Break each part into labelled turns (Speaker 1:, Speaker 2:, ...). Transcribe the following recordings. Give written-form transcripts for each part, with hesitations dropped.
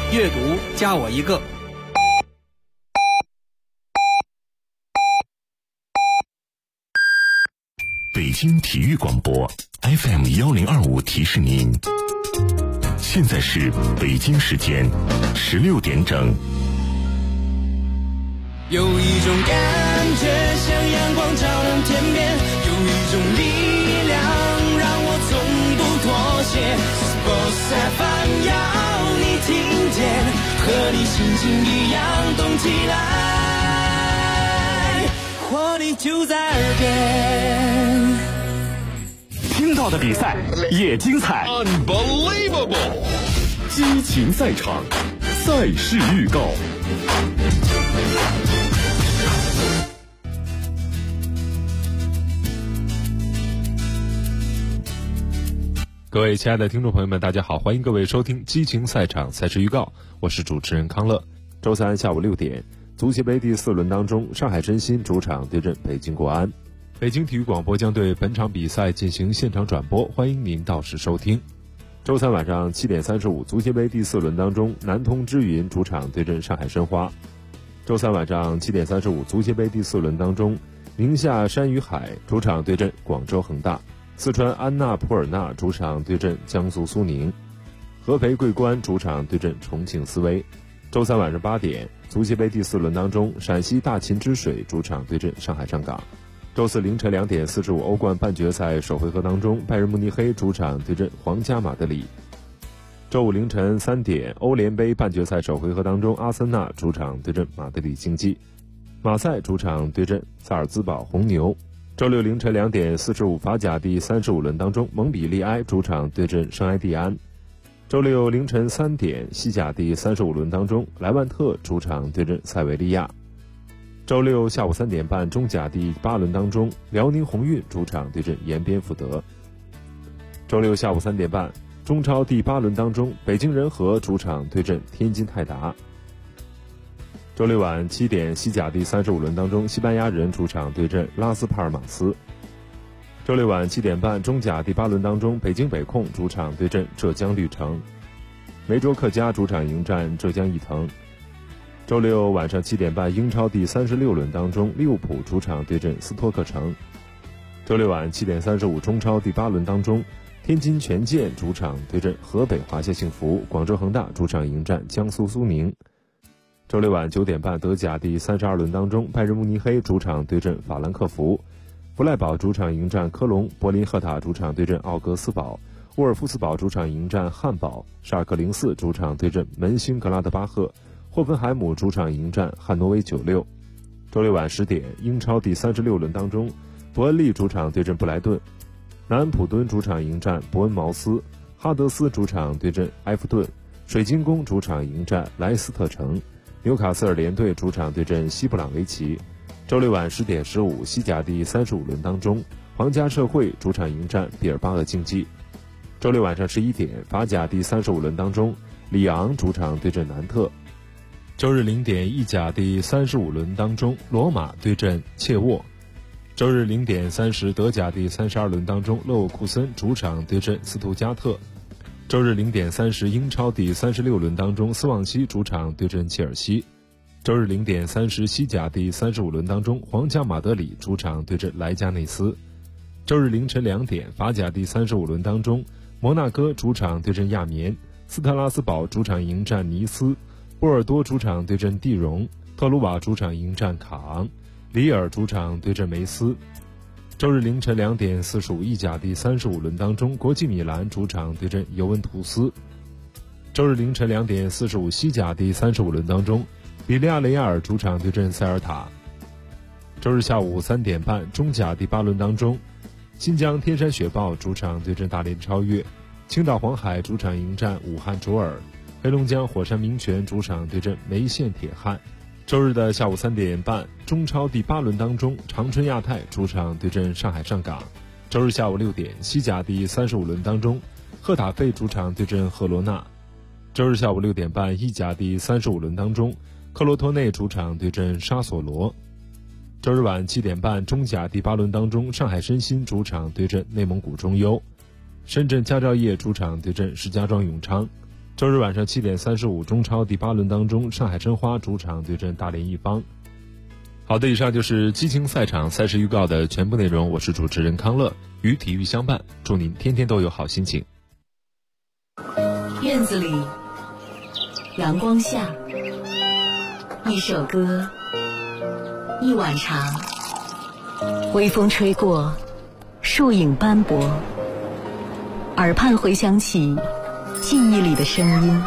Speaker 1: 阅读加我一个。
Speaker 2: 北京体育广播 FM1025 提示您，现在是北京时间16点整。
Speaker 3: 有一种感觉像阳光照亮天边，有一种力量让我从不妥协。Sports FM 要你听见，和你心情一样动起来，活力就在耳边。
Speaker 4: 听到的比赛也精彩
Speaker 2: Unbelievable，
Speaker 4: 激情赛场，赛事预告。
Speaker 5: 各位亲爱的听众朋友们，大家好，欢迎各位收听激情赛场赛事预告，我是主持人康乐。周三下午6点，足协杯第4轮当中，上海申鑫主场对阵北京国安。北京体育广播将对本场比赛进行现场转播，欢迎您到时收听。周三晚上7点35，足协杯第4轮当中，南通之云主场对阵上海申花。周三晚上7点35，足协杯第4轮当中，宁夏山与海主场对阵广州恒大。四川安纳普尔纳主场对阵江苏苏宁，合肥桂冠主场对阵重庆斯威。周三晚上8点，足协杯第4轮当中，陕西大秦之水主场对阵上海上港。周四凌晨2点45，欧冠半决赛首回合当中，拜仁慕尼黑主场对阵皇家马德里。周五凌晨3点，欧联杯半决赛首回合当中，阿森纳主场对阵马德里竞技，马赛主场对阵萨尔兹堡红牛。周六凌晨2点45，法甲第35轮当中，蒙彼利埃主场对阵圣埃蒂安。周六凌晨3点，西甲第35轮当中，莱万特主场对阵塞维利亚。周六下午3点半，中甲第8轮当中，辽宁宏运主场对阵延边福德。周六下午3点半，中超第8轮当中，北京人和主场对阵天津泰达。周六晚7点，西甲第35轮当中，西班牙人主场对阵拉斯帕尔马斯。周六晚7点半，中甲第8轮当中，北京北控主场对阵浙江绿城。梅州客家主场迎战浙江毅腾。周六晚上7点半，英超第36轮当中，利物浦主场对阵斯托克城。周六晚7点35，中超第8轮当中，天津权健主场对阵河北华夏幸福，广州恒大主场迎战江苏苏宁。周六晚9点半，德甲第32轮当中，拜仁慕尼黑主场对阵法兰克福，弗赖堡主场迎战科隆，柏林赫塔主场对阵奥格斯堡，沃尔夫斯堡主场迎战汉堡，沙尔克04主场对阵门兴格拉德巴赫，霍芬海姆主场迎战汉诺威96。周六晚10点，英超第36轮当中，伯恩利主场对阵布莱顿，南安普敦主场迎战伯恩茅斯，哈德斯主场对阵埃弗顿，水晶宫主场迎战莱斯特城，纽卡斯尔联队主场对阵西布朗维奇。周六晚10点15，西甲第35轮当中，皇家社会主场迎战毕尔巴鄂竞技。周六晚上11点，法甲第35轮当中，里昂主场对阵南特。周日0点，意甲第35轮当中，罗马对阵切沃。周日0点30，德甲第32轮当中，勒沃库森主场对阵斯图加特。周日0点30，英超第36轮当中，斯旺西主场对阵切尔西。周日0点30，西甲第35轮当中，皇家马德里主场对阵莱加内斯。周日凌晨2点，法甲第35轮当中，摩纳哥主场对阵亚眠，斯特拉斯堡主场迎战尼斯，波尔多主场对阵蒂荣，特鲁瓦主场迎战卡昂，里尔主场对阵梅斯。周日凌晨2点45，意甲第35轮当中，国际米兰主场对阵尤文图斯。周日凌晨2点45，西甲第35轮当中，比利亚雷亚尔主场对阵塞尔塔。周日下午3点半，中甲第8轮当中，新疆天山雪豹主场对阵大连超越，青岛黄海主场迎战武汉卓尔，黑龙江火山民权主场对阵梅县铁汉。周日的下午3点半，中超第8轮当中，长春亚泰主场对阵上海上港。周日下午6点，西甲第35轮当中，赫塔费主场对阵赫罗纳。周日下午6点半，意甲第35轮当中，克罗托内主场对阵沙索罗。周日晚7点半，中甲第8轮当中，上海申鑫主场对阵内蒙古中优，深圳佳兆业主场对阵石家庄永昌， 周日晚上7点35，中超第8轮当中，上海申花主场对阵大连一方。好的，以上就是激情赛场赛事预告的全部内容。我是主持人康乐，与体育相伴，祝您天天都有好心情。
Speaker 6: 院子里，阳光下，一首歌，一碗茶，微风吹过，树影斑驳，耳畔回响起记忆里的声音。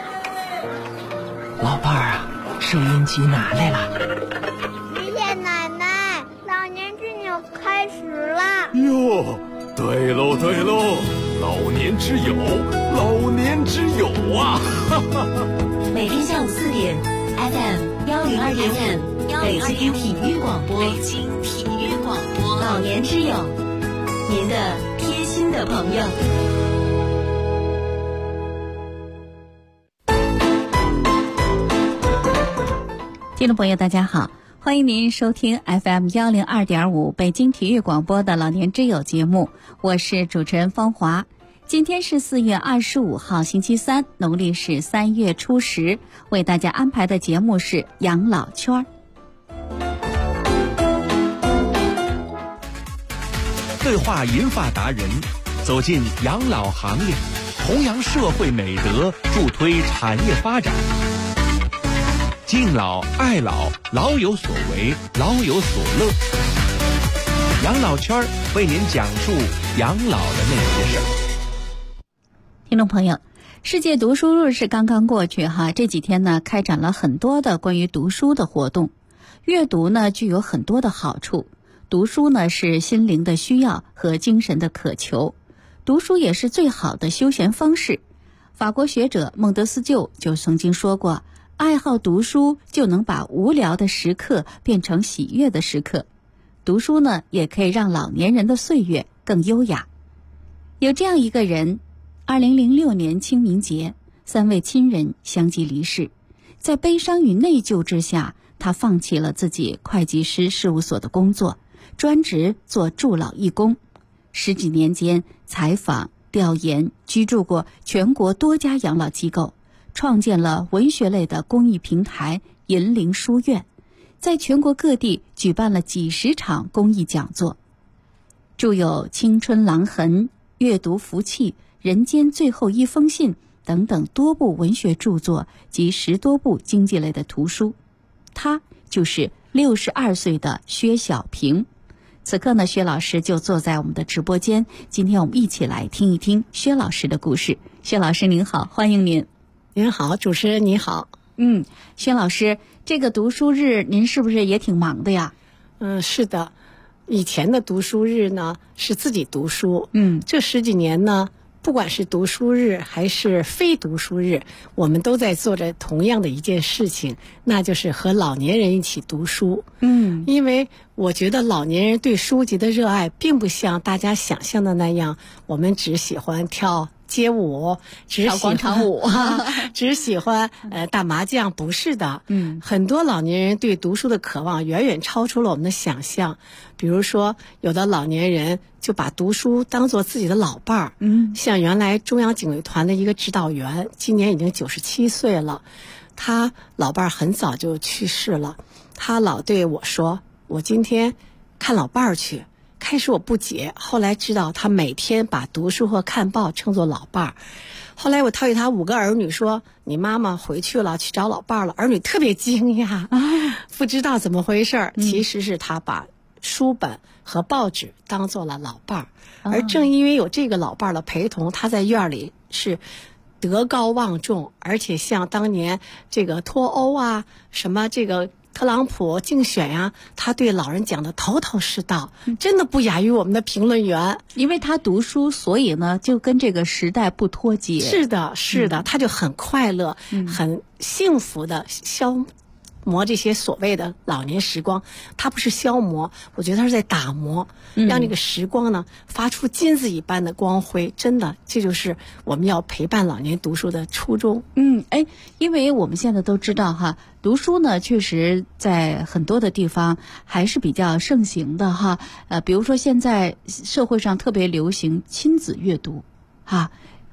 Speaker 7: 老伴儿啊，收音机拿来了。
Speaker 8: 爷爷奶奶，老年之友开始啦！
Speaker 4: 哟，对喽对喽，老年之友，老年之友啊！
Speaker 6: 每天下午4点 ，FM 102.5，北京体育广播，北京体育广播，老年之友，您的贴心的朋友。听众朋友大家好，欢迎您收听 FM 102.5北京体育广播的老年之友节目，我是主持人方华。今天是4月25号星期三，农历是3月初10，为大家安排的节目是养老圈。
Speaker 7: 对话银发达人，走进养老行业，弘扬社会美德，助推产业发展。敬老爱老，老有所为，老有所乐。养老圈为您讲述养老的那些事儿。
Speaker 6: 听众朋友，世界读书日是刚刚过去哈，这几天呢开展了很多的关于读书的活动。阅读呢具有很多的好处，读书呢是心灵的需要和精神的渴求，读书也是最好的休闲方式。法国学者孟德斯鸠就曾经说过，爱好读书就能把无聊的时刻变成喜悦的时刻。读书呢，也可以让老年人的岁月更优雅。有这样一个人，2006年清明节，3位亲人相继离世，在悲伤与内疚之下，他放弃了自己会计师事务所的工作，专职做助老义工。10几年间，采访、调研、居住过全国多家养老机构，创建了文学类的公益平台银陵书院，在全国各地举办了几十场公益讲座，著有《青春郎痕》、《阅读福气》、《人间最后一封信》等等多部文学著作及10多部经济类的图书。他就是62岁的薛小平。此刻呢，薛老师就坐在我们的直播间，今天我们一起来听一听薛老师的故事。薛老师您好，欢迎您。
Speaker 9: 您好，主持人你好。
Speaker 6: 薛老师，这个读书日您是不是也挺忙的呀？
Speaker 9: 是的，以前的读书日呢是自己读书，这10几年呢，不管是读书日还是非读书日，我们都在做着同样的一件事情，那就是和老年人一起读书。因为我觉得老年人对书籍的热爱并不像大家想象的那样，我们只喜欢跳街舞，
Speaker 6: 跳广场舞
Speaker 9: 只喜欢打麻将，不是的。很多老年人对读书的渴望远远超出了我们的想象。比如说，有的老年人就把读书当作自己的老伴儿。像原来中央警卫团的一个指导员，今年已经97岁了，他老伴儿很早就去世了。他老对我说：“我今天看老伴儿去。”开始我不解，后来知道他每天把读书和看报称作老伴儿。后来我对他5个儿女说：“你妈妈回去了，去找老伴儿了。”儿女特别惊讶，不知道怎么回事儿。其实是他把书本和报纸当做了老伴儿，而正因为有这个老伴儿的陪同，他在院里是德高望重，而且像当年这个脱欧啊，什么这个特朗普竞选呀，他对老人讲的头头是道，真的不亚于我们的评论员。
Speaker 6: 因为他读书，所以呢就跟这个时代不脱节。
Speaker 9: 是的，是的，他就很快乐，很幸福的消磨这些所谓的老年时光。他不是消磨，我觉得他是在打磨，让这个时光呢发出金子一般的光辉。真的，这就是我们要陪伴老年读书的初衷。
Speaker 6: 因为我们现在都知道哈，读书呢确实在很多的地方还是比较盛行的哈。比如说现在社会上特别流行亲子阅读哈。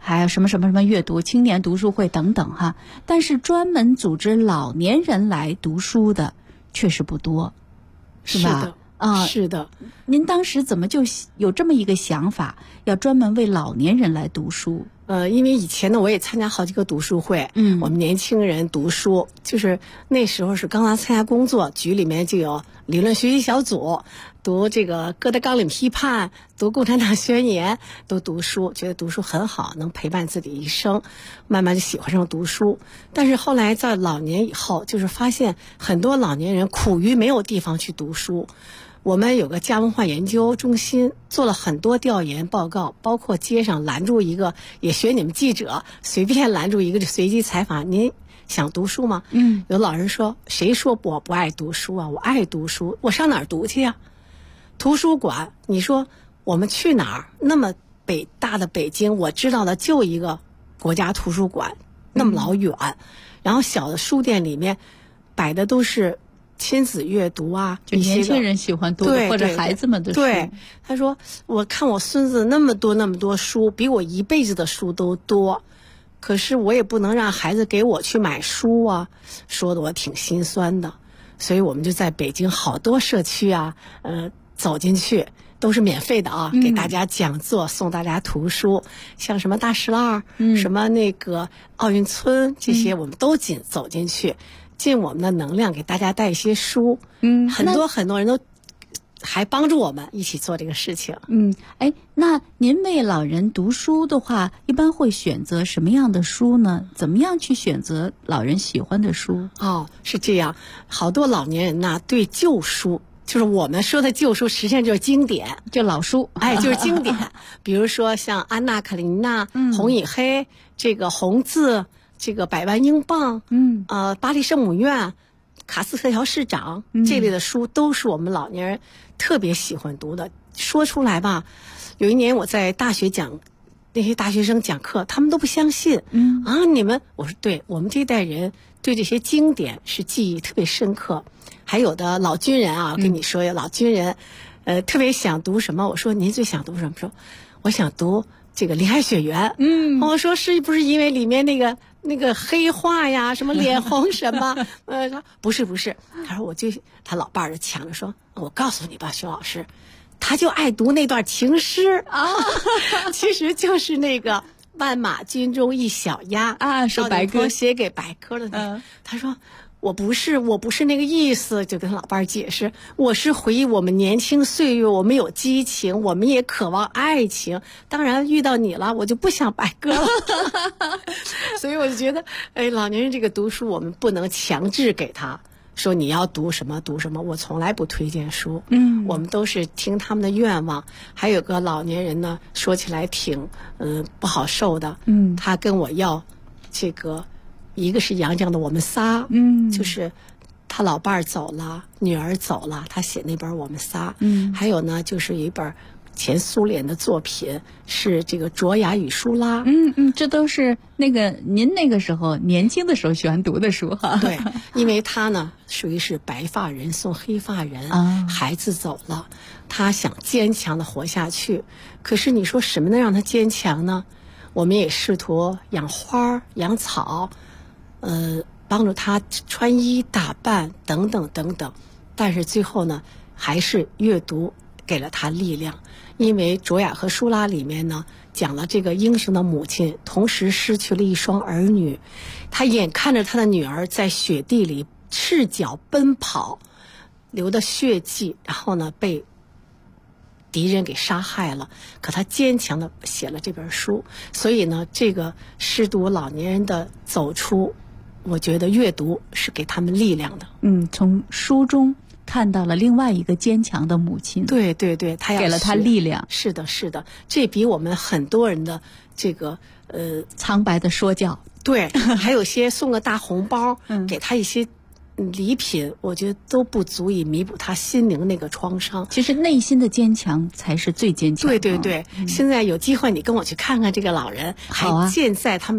Speaker 6: 还有什么什么什么阅读、青年读书会等等哈。但是专门组织老年人来读书的确实不多，是吧？
Speaker 9: 是的。
Speaker 6: 您当时怎么就有这么一个想法，要专门为老年人来读书？
Speaker 9: 因为以前呢，我也参加好几个读书会。我们年轻人读书，就是那时候是刚刚参加工作，局里面就有理论学习小组，读这个哥德纲领批判，读共产党宣言，都读书，觉得读书很好，能陪伴自己一生，慢慢就喜欢上读书。但是后来在老年以后，就是发现很多老年人苦于没有地方去读书。我们有个家文化研究中心做了很多调研报告，包括街上拦住一个，也学你们记者随便拦住一个就随机采访，您想读书吗？有老人说，谁说我不爱读书啊？我爱读书，我上哪儿读去呀？图书馆，你说我们去哪儿？那么大的北京，我知道的就一个国家图书馆，那么老远，然后小的书店里面摆的都是亲子阅读啊，
Speaker 6: 就年轻人喜欢读的，或者孩子们的书。
Speaker 9: 对，他说我看我孙子那么多书，比我一辈子的书都多，可是我也不能让孩子给我去买书啊，说的我挺心酸的。所以我们就在北京好多社区啊，走进去都是免费的啊，给大家讲座，送大家图书，像什么大石栏，什么那个奥运村，这些我们都走进去。尽我们的能量给大家带一些书，很多人都还帮助我们一起做这个事情。
Speaker 6: 那您为老人读书的话，一般会选择什么样的书呢？怎么样去选择老人喜欢的书？
Speaker 9: 是这样，好多老年人呐，对旧书，就是我们说的旧书，实际上就是经典，
Speaker 6: 就老书，
Speaker 9: 就是经典。比如说像《安娜·卡列尼娜》、红与黑，这个红字，这个100万英镑，巴黎圣母院，卡斯特乔市长，这类的书都是我们老年人特别喜欢读的。说出来吧，有一年我在大学讲，那些大学生讲课，他们都不相信。你们，我说对，我们这一代人对这些经典是记忆特别深刻。还有的老军人啊，跟你说，老军人，特别想读什么？我说您最想读什么？说我想读这个《林海雪原》。我说是不是因为里面那个黑话呀，什么脸红什么？说不是。他说他老伴儿就抢着说，我告诉你吧，徐老师，他就爱读那段情诗啊，其实就是那个万马军中一小鸭啊，
Speaker 6: 是白鸽
Speaker 9: 写给白鸽的那个。他说我不是那个意思，就跟老伴儿解释，我是回忆我们年轻岁月，我们有激情，我们也渴望爱情，当然遇到你了，我就不想白鸽了。所以我就觉得，老年人这个读书，我们不能强制给他说你要读什么读什么，我从来不推荐书。我们都是听他们的愿望。还有个老年人呢，说起来挺不好受的。他跟我要这个，一个是杨绛的《我们仨》，就是他老伴儿走了，女儿走了，他写那本《我们仨》。还有呢，就是有一本前苏联的作品，是这个《卓雅与舒拉》。
Speaker 6: 这都是您那个时候年轻的时候喜欢读的书哈。
Speaker 9: 对，因为他呢属于是白发人送黑发人，孩子走了，他想坚强的活下去。可是你说什么能让他坚强呢？我们也试图养花、养草，帮助他穿衣打扮等等等等。但是最后呢，还是阅读给了他力量。因为《卓雅和舒拉》里面呢，讲了这个英雄的母亲同时失去了一双儿女，他眼看着他的女儿在雪地里赤脚奔跑，流的血迹，然后呢被敌人给杀害了，可他坚强的写了这本书。所以呢，这个适读老年人的走出，我觉得阅读是给他们力量的。
Speaker 6: 从书中看到了另外一个坚强的母亲。
Speaker 9: 对，他
Speaker 6: 给了他力量。
Speaker 9: 是的，这比我们很多人的这个
Speaker 6: 苍白的说教。
Speaker 9: 对，还有些送个大红包，给他一些礼品，我觉得都不足以弥补他心灵那个创伤。
Speaker 6: 其实内心的坚强才是最坚强的。
Speaker 9: 对，现在有机会你跟我去看看这个老人，还健在他们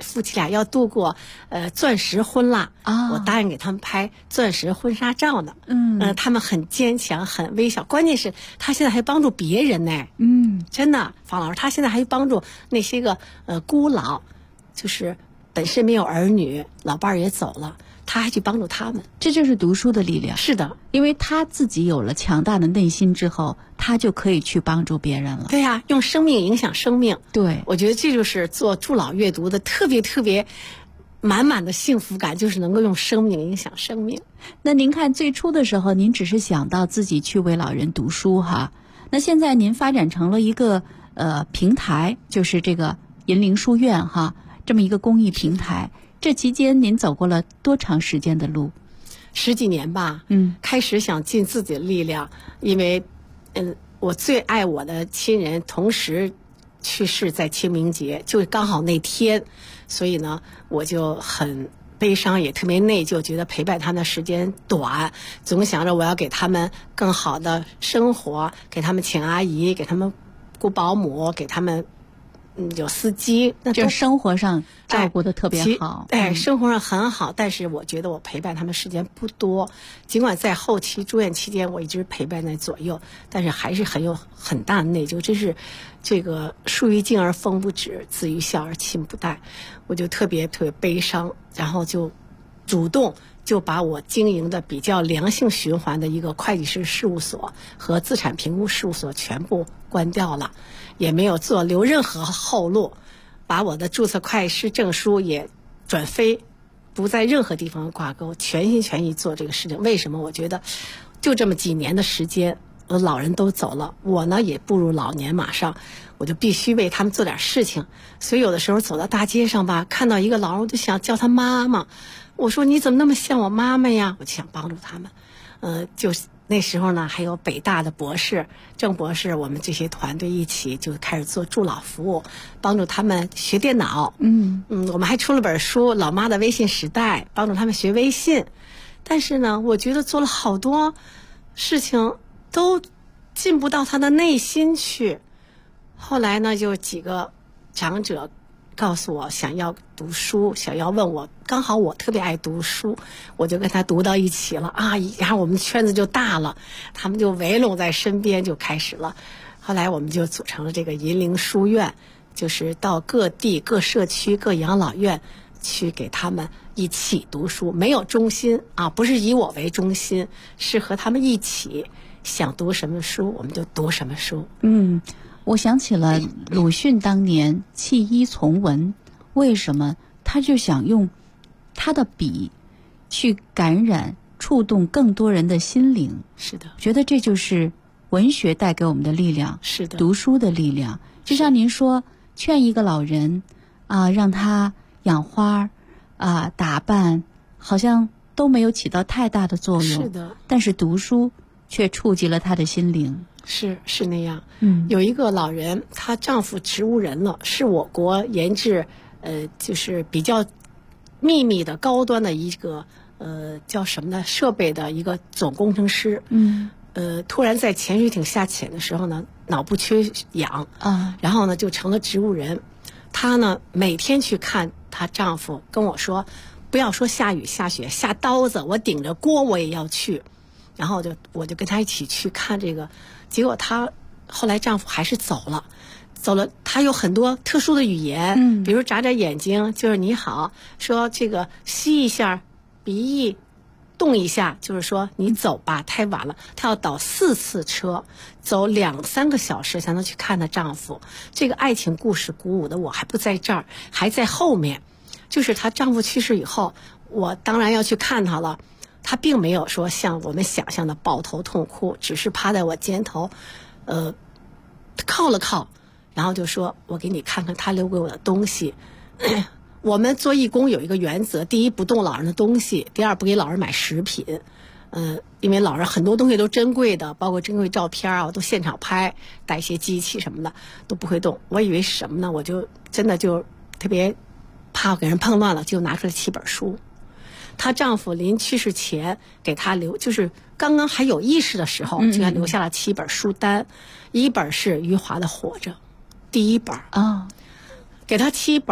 Speaker 9: 夫妻俩要度过钻石婚啦，我答应给他们拍钻石婚纱照呢。他们很坚强，很微笑，关键是他现在还帮助别人呢。真的，方老师，他现在还帮助那些个孤老，就是本身没有儿女，老伴儿也走了，他还去帮助他们。
Speaker 6: 这就是读书的力量。
Speaker 9: 是的，
Speaker 6: 因为他自己有了强大的内心之后，他就可以去帮助别人了。
Speaker 9: 对呀，用生命影响生命。
Speaker 6: 对，
Speaker 9: 我觉得这就是做助老阅读的特别满满的幸福感，就是能够用生命影响生命。
Speaker 6: 那您看最初的时候，您只是想到自己去为老人读书哈，那现在您发展成了一个平台，就是这个银铃书院哈，这么一个公益平台。这期间您走过了多长时间的路
Speaker 9: ？10几年吧。开始想尽自己的力量，因为我最爱我的亲人同时去世在清明节，就刚好那天，所以呢我就很悲伤，也特别内疚，觉得陪伴他们的时间短，总想着我要给他们更好的生活，给他们请阿姨，给他们雇保姆，给他们有司机，那
Speaker 6: 就生活上照顾的特别好。
Speaker 9: 生活上很好，但是我觉得我陪伴他们时间不多。尽管在后期住院期间我一直陪伴在左右，但是还是很大的内疚。真是这个树欲静而风不止，子欲孝而亲不待。我就特别悲伤，然后就主动就把我经营的比较良性循环的一个会计师事务所和资产评估事务所全部关掉了，也没有留任何后路，把我的注册会计师证书也转飞，不在任何地方挂钩，全心全意做这个事情。为什么？我觉得就这么几年的时间，我老人都走了，我呢也步入老年，马上我就必须为他们做点事情。所以有的时候走到大街上吧，看到一个老人，我就想叫他妈妈，我说你怎么那么像我妈妈呀？我就想帮助他们。就是那时候呢，还有北大的博士、郑博士，我们这些团队一起就开始做助老服务，帮助他们学电脑。我们还出了本书《老妈的微信时代》，帮助他们学微信。但是呢，我觉得做了好多事情都进不到他的内心去。后来呢，就几个长者告诉我想要读书，想要问我，刚好我特别爱读书，我就跟他读到一起了啊，然后我们圈子就大了，他们就围拢在身边，就开始了。后来我们就组成了这个银铃书院，就是到各地各社区各养老院去给他们一起读书，没有中心啊，不是以我为中心，是和他们一起想读什么书我们就读什么书。
Speaker 6: 我想起了鲁迅当年弃医从文，为什么他就想用他的笔去感染触动更多人的心灵？
Speaker 9: 是的，
Speaker 6: 觉得这就是文学带给我们的力量，
Speaker 9: 是的，
Speaker 6: 读书的力量。就像您说，劝一个老人让他养花打扮，好像都没有起到太大的作用。
Speaker 9: 是的，
Speaker 6: 但是读书却触及了他的心灵。
Speaker 9: 是那样。有一个老人，她丈夫植物人了，是我国研制就是比较秘密的高端的一个叫什么呢设备的一个总工程师。突然在潜水艇下潜的时候呢，脑部缺氧然后呢就成了植物人。她呢每天去看她丈夫，跟我说不要说下雨下雪下刀子，我顶着锅我也要去。然后我就跟她一起去看这个，结果她后来丈夫还是走了，她有很多特殊的语言，比如眨眨眼睛就是你好，说这个吸一下鼻翼动一下就是说你走吧，太晚了。她要倒4次车，走2-3个小时才能去看她丈夫。这个爱情故事鼓舞的我还不在这儿，还在后面。就是她丈夫去世以后，我当然要去看她了。她并没有说像我们想象的抱头痛哭，只是趴在我肩头靠了靠，然后就说我给你看看他留给我的东西。我们做义工有一个原则，第一不动老人的东西，第二不给老人买食品。因为老人很多东西都珍贵的，包括珍贵照片我都现场拍，带一些机器什么的都不会动。我以为是什么呢，我就真的就特别怕给人碰乱了，就拿出来7本书。她丈夫临去世前给她就是刚刚还有意识的时候，就给她留下了7本书单。一本是余华的《活着》，第1本给她7本。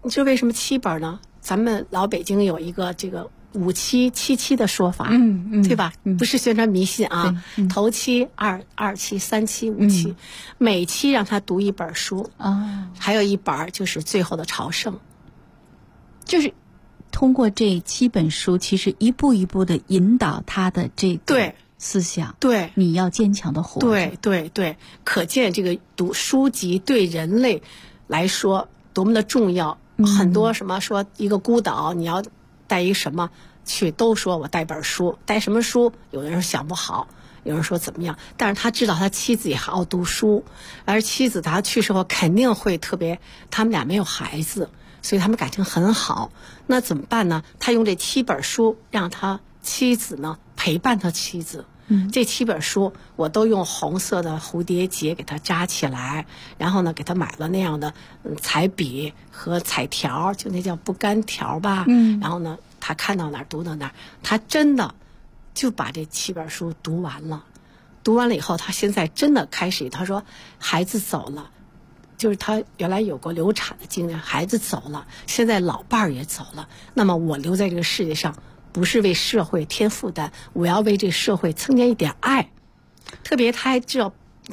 Speaker 9: 你知道为什么7本呢？咱们老北京有一个这个5期7期的说法，对吧？不是宣传迷信啊。头期、二期、3期、5期，每期让他读一本书啊，还有一本就是《最后的朝圣》，
Speaker 6: 就是通过这7本书，其实一步一步的引导他的这个思想。对，你要坚强的活着。
Speaker 9: 对，可见这个读书籍对人类来说多么的重要。很多什么说一个孤岛你要带一什么去，都说我带本书，带什么书？有的人想不好，有人说怎么样，但是他知道他妻子也还要读书，而妻子他去世后肯定会特别，他们俩没有孩子，所以他们感情很好。那怎么办呢？他用这7本书让他妻子呢陪伴他妻子。这7本书我都用红色的蝴蝶结给它扎起来，然后呢给他买了那样的彩笔和彩条，就那叫不干条吧。然后呢他看到哪儿读到哪儿，他真的就把这7本书读完了。读完了以后，他现在真的开始，他说孩子走了，就是他原来有过流产的经历，孩子走了，现在老伴儿也走了，那么我留在这个世界上不是为社会添负担，我要为这个社会增加一点爱。特别他还知道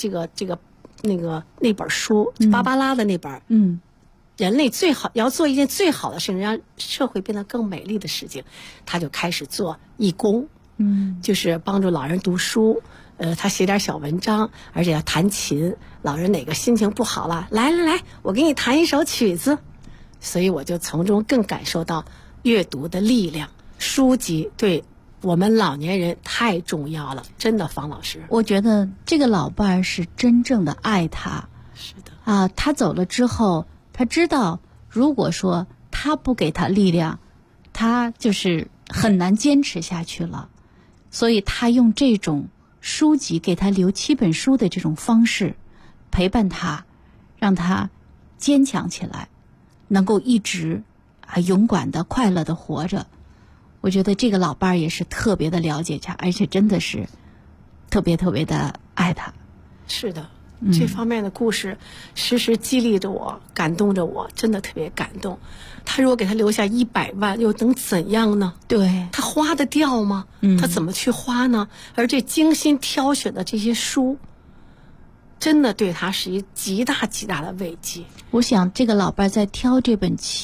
Speaker 9: 那本书，芭芭拉的那本，人类最好要做一件最好的事情，让社会变得更美丽的事情，他就开始做义工，就是帮助老人读书。他写点小文章，而且要弹琴。老人哪个心情不好了，来，我给你弹一首曲子。所以我就从中更感受到阅读的力量。书籍对我们老年人太重要了，真的，方老师。
Speaker 6: 我觉得这个老伴儿是真正的爱他。
Speaker 9: 是的
Speaker 6: 啊，他走了之后，他知道如果说他不给他力量，他就是很难坚持下去了。所以他用这种书籍给他留7本书的这种方式陪伴他，让他坚强起来，能够一直勇敢的快乐的活着。我觉得这个老伴儿也是特别的了解他，而且真的是特别特别的爱他。
Speaker 9: 是的，这方面的故事时时激励着我，感动着我，真的特别感动。他如果给他留下100万，又能怎样呢？
Speaker 6: 对，
Speaker 9: 他花得掉吗？他怎么去花呢？而这精心挑选的这些书，真的对他是一极大极大的慰藉。
Speaker 6: 我想这个老伴在挑这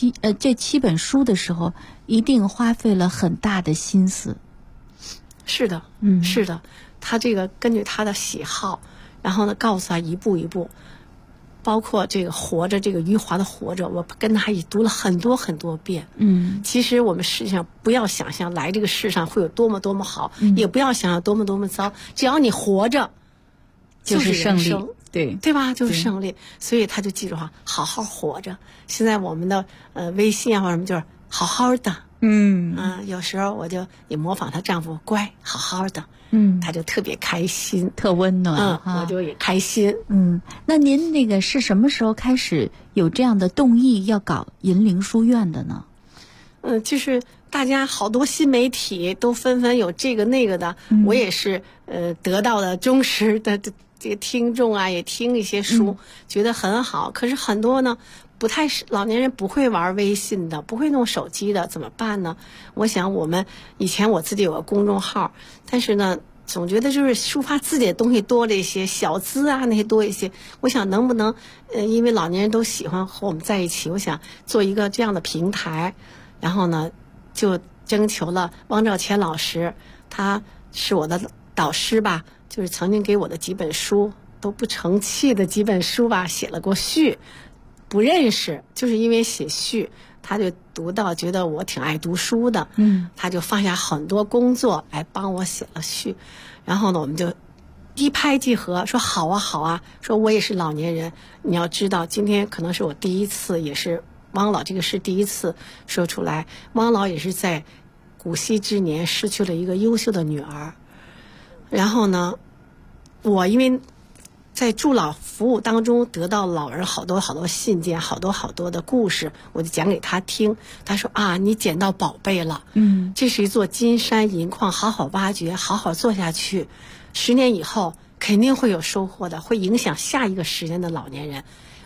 Speaker 6: 7本书的时候，一定花费了很大的心思。
Speaker 9: 是的，是的，他这个根据他的喜好，然后呢告诉他一步一步，包括这个活着，这个余华的活着，我跟他也读了很多很多遍。其实我们实际上不要想象来这个世上会有多么多么好，也不要想象多么多么糟，只要你活着
Speaker 6: 就是胜利，
Speaker 9: 对吧？就是胜利。所以他就记住好好活着。现在我们的微信啊或者什么就是好好的。有时候我就也模仿她丈夫，乖，好好的。他就特别开心，
Speaker 6: 特温暖。
Speaker 9: 我就也开心。
Speaker 6: 那您那个是什么时候开始有这样的动议要搞银陵书院的呢？
Speaker 9: 就是大家好多新媒体都纷纷有这个那个的，我也是得到的忠实的这个听众啊，也听一些书，觉得很好。可是很多呢不太是老年人不会玩微信的，不会弄手机的，怎么办呢？我想我们以前我自己有个公众号，但是呢总觉得就是抒发自己的东西多了一些，小资啊那些多一些。我想能不能因为老年人都喜欢和我们在一起，我想做一个这样的平台。然后呢就征求了汪兆谦老师，他是我的导师吧，就是曾经给我的几本书都不成器的几本书吧写了过序，不认识，就是因为写序他就读到觉得我挺爱读书的，他就放下很多工作来帮我写了序。然后呢我们就一拍即合，说好啊好啊，说我也是老年人，你要知道今天可能是我第一次，也是汪老这个是第一次说出来。汪老也是在古稀之年失去了一个优秀的女儿。然后呢我因为在助老服务当中得到老人好多好多信件，好多好多的故事，我就讲给他听。他说啊，你捡到宝贝了，这是一座金山银矿，好好挖掘，好好做下去，10年以后肯定会有收获的，会影响下一个10年的老年人。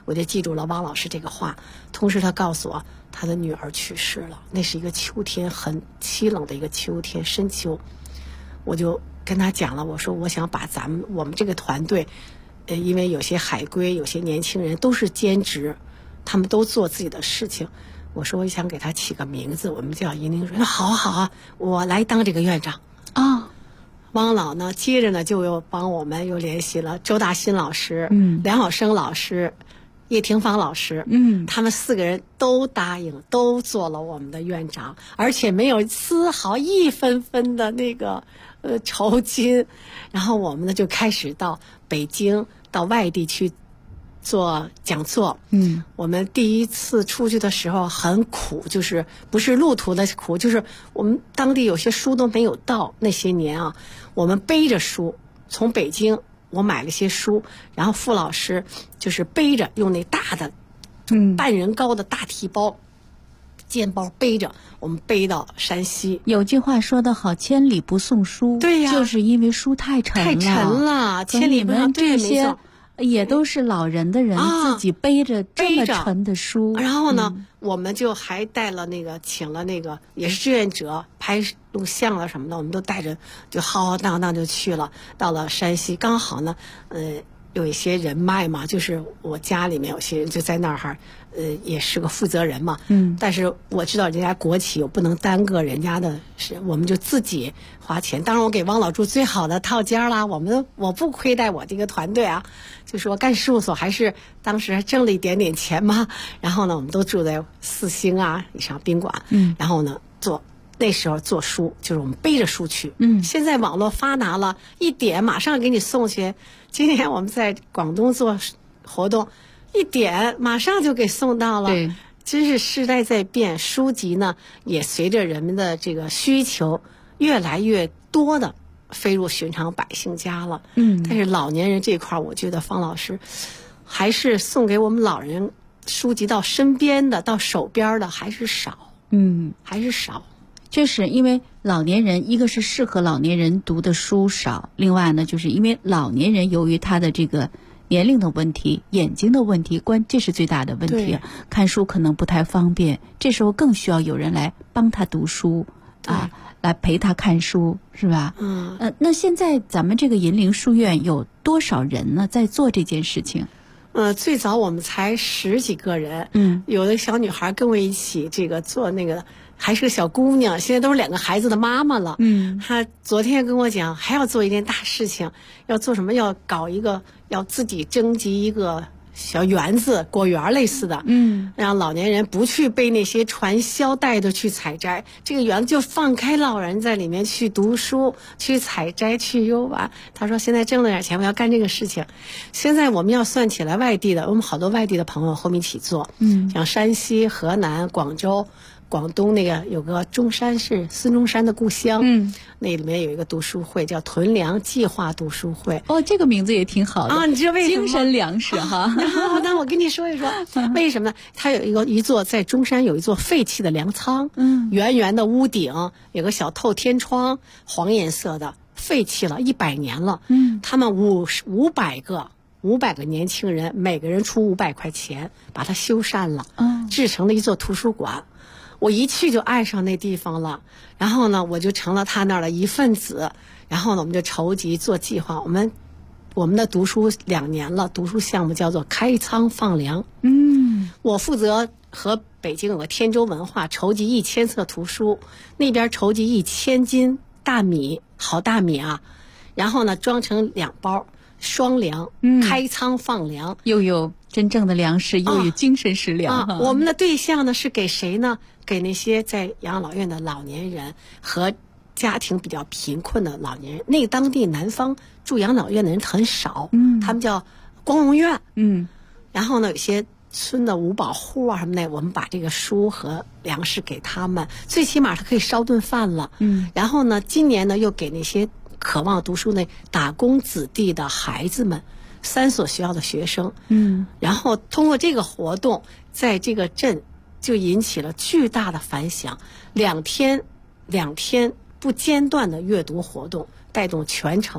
Speaker 9: 我就记住了汪老师这个话。同时他告诉我他的女儿去世了，那是一个秋天，很凄冷的一个秋天，深秋。我就跟他讲了，我说我想把我们这个团队，因为有些海归，有些年轻人都是兼职，他们都做自己的事情。我说我想给他起个名字，我们叫银铃说好啊好啊，我来当这个院长啊。汪老呢，接着呢就又帮我们又联系了周大新老师、梁晓声老师、叶廷芳老师，他们4个人都答应，都做了我们的院长，而且没有丝毫一分分的那个酬金。然后我们呢就开始到北京、到外地去做讲座。我们第一次出去的时候很苦，就是不是路途的苦，就是我们当地有些书都没有到。那些年啊，我们背着书从北京，我买了些书，然后傅老师就是背着，用那大的半人高的大提包、肩包背着，我们背到山西。
Speaker 6: 有句话说得好，千里不送书。对呀，就是因为书太沉了，
Speaker 9: 千里不送。
Speaker 6: 这些也都是老人的人，自己背着这么沉的书。
Speaker 9: 然后呢，我们就还带了请了也是志愿者拍录像了什么的，我们都带着，就浩浩荡荡就去了。到了山西，刚好呢，有一些人脉嘛，就是我家里面有些人就在那儿，也是个负责人嘛。但是我知道人家国企，我不能耽搁人家的事，我们就自己花钱。当然，我给汪老住最好的套间啦，我不亏待我这个团队啊。就说干事务所还是当时还挣了一点点钱嘛。然后呢，我们都住在4星啊以上宾馆。然后呢，那时候做书，就是我们背着书去。现在网络发达了，一点马上给你送去。今年我们在广东做活动，一点马上就给送到了。对，真是时代在变，书籍呢也随着人们的这个需求越来越多的飞入寻常百姓家了。但是老年人这块，我觉得方老师还是送给我们老人书籍到身边的、到手边的还是少。还是少。
Speaker 6: 确实，因为老年人，一个是适合老年人读的书少，另外呢，就是因为老年人由于他的这个年龄的问题、眼睛的问题，这是最大的问题，看书可能不太方便，这时候更需要有人来帮他读书啊，来陪他看书，是吧？那现在咱们这个银铃书院有多少人呢？在做这件事情？
Speaker 9: 最早我们才10几个人，有的小女孩跟我一起做还是个小姑娘，现在都是2个孩子的妈妈了。她昨天跟我讲，还要做一件大事情，要做什么？要搞要自己征集一个小园子、果园类似的，让老年人不去被那些传销带着去采摘，这个园子就放开老人在里面去读书、去采摘、去游玩。他说现在挣了点钱，我要干这个事情。现在我们要算起来外地的，我们好多外地的朋友和我们一起做，像山西、河南、广州。广东有个中山是孙中山的故乡，那里面有一个读书会叫屯粮计划读书会。
Speaker 6: 这个名字也挺好的啊！
Speaker 9: 你知道为什么？
Speaker 6: 精神粮食哈。
Speaker 9: 那我跟你说一说，为什么呢？它有一座在中山有一座废弃的粮仓，圆圆的屋顶，有个小透天窗，黄颜色的，废弃了100年了。他们500个年轻人，每个人出500块钱，把它修缮了，制成了一座图书馆。我一去就爱上那地方了，然后呢，我就成了他那儿的一份子。然后呢，我们就筹集做计划。我们的读书2年了，读书项目叫做开仓放粮。我负责和北京有个天舟文化筹集1000册图书，那边筹集1000斤大米，好大米啊。然后呢，装成2包双粮，开仓放粮，
Speaker 6: 又有真正的粮食，又有精神食粮。
Speaker 9: 我们的对象呢是给谁呢？给那些在养老院的老年人和家庭比较贫困的老年人。那个当地南方住养老院的人很少，他们叫光荣院。然后呢，有些村的五保户啊什么的，我们把这个书和粮食给他们，最起码他可以烧顿饭了。然后呢，今年呢又给那些渴望读书的打工子弟的孩子们，3所学校的学生。然后通过这个活动，在这个镇就引起了巨大的反响。2天不间断的阅读活动，带动全城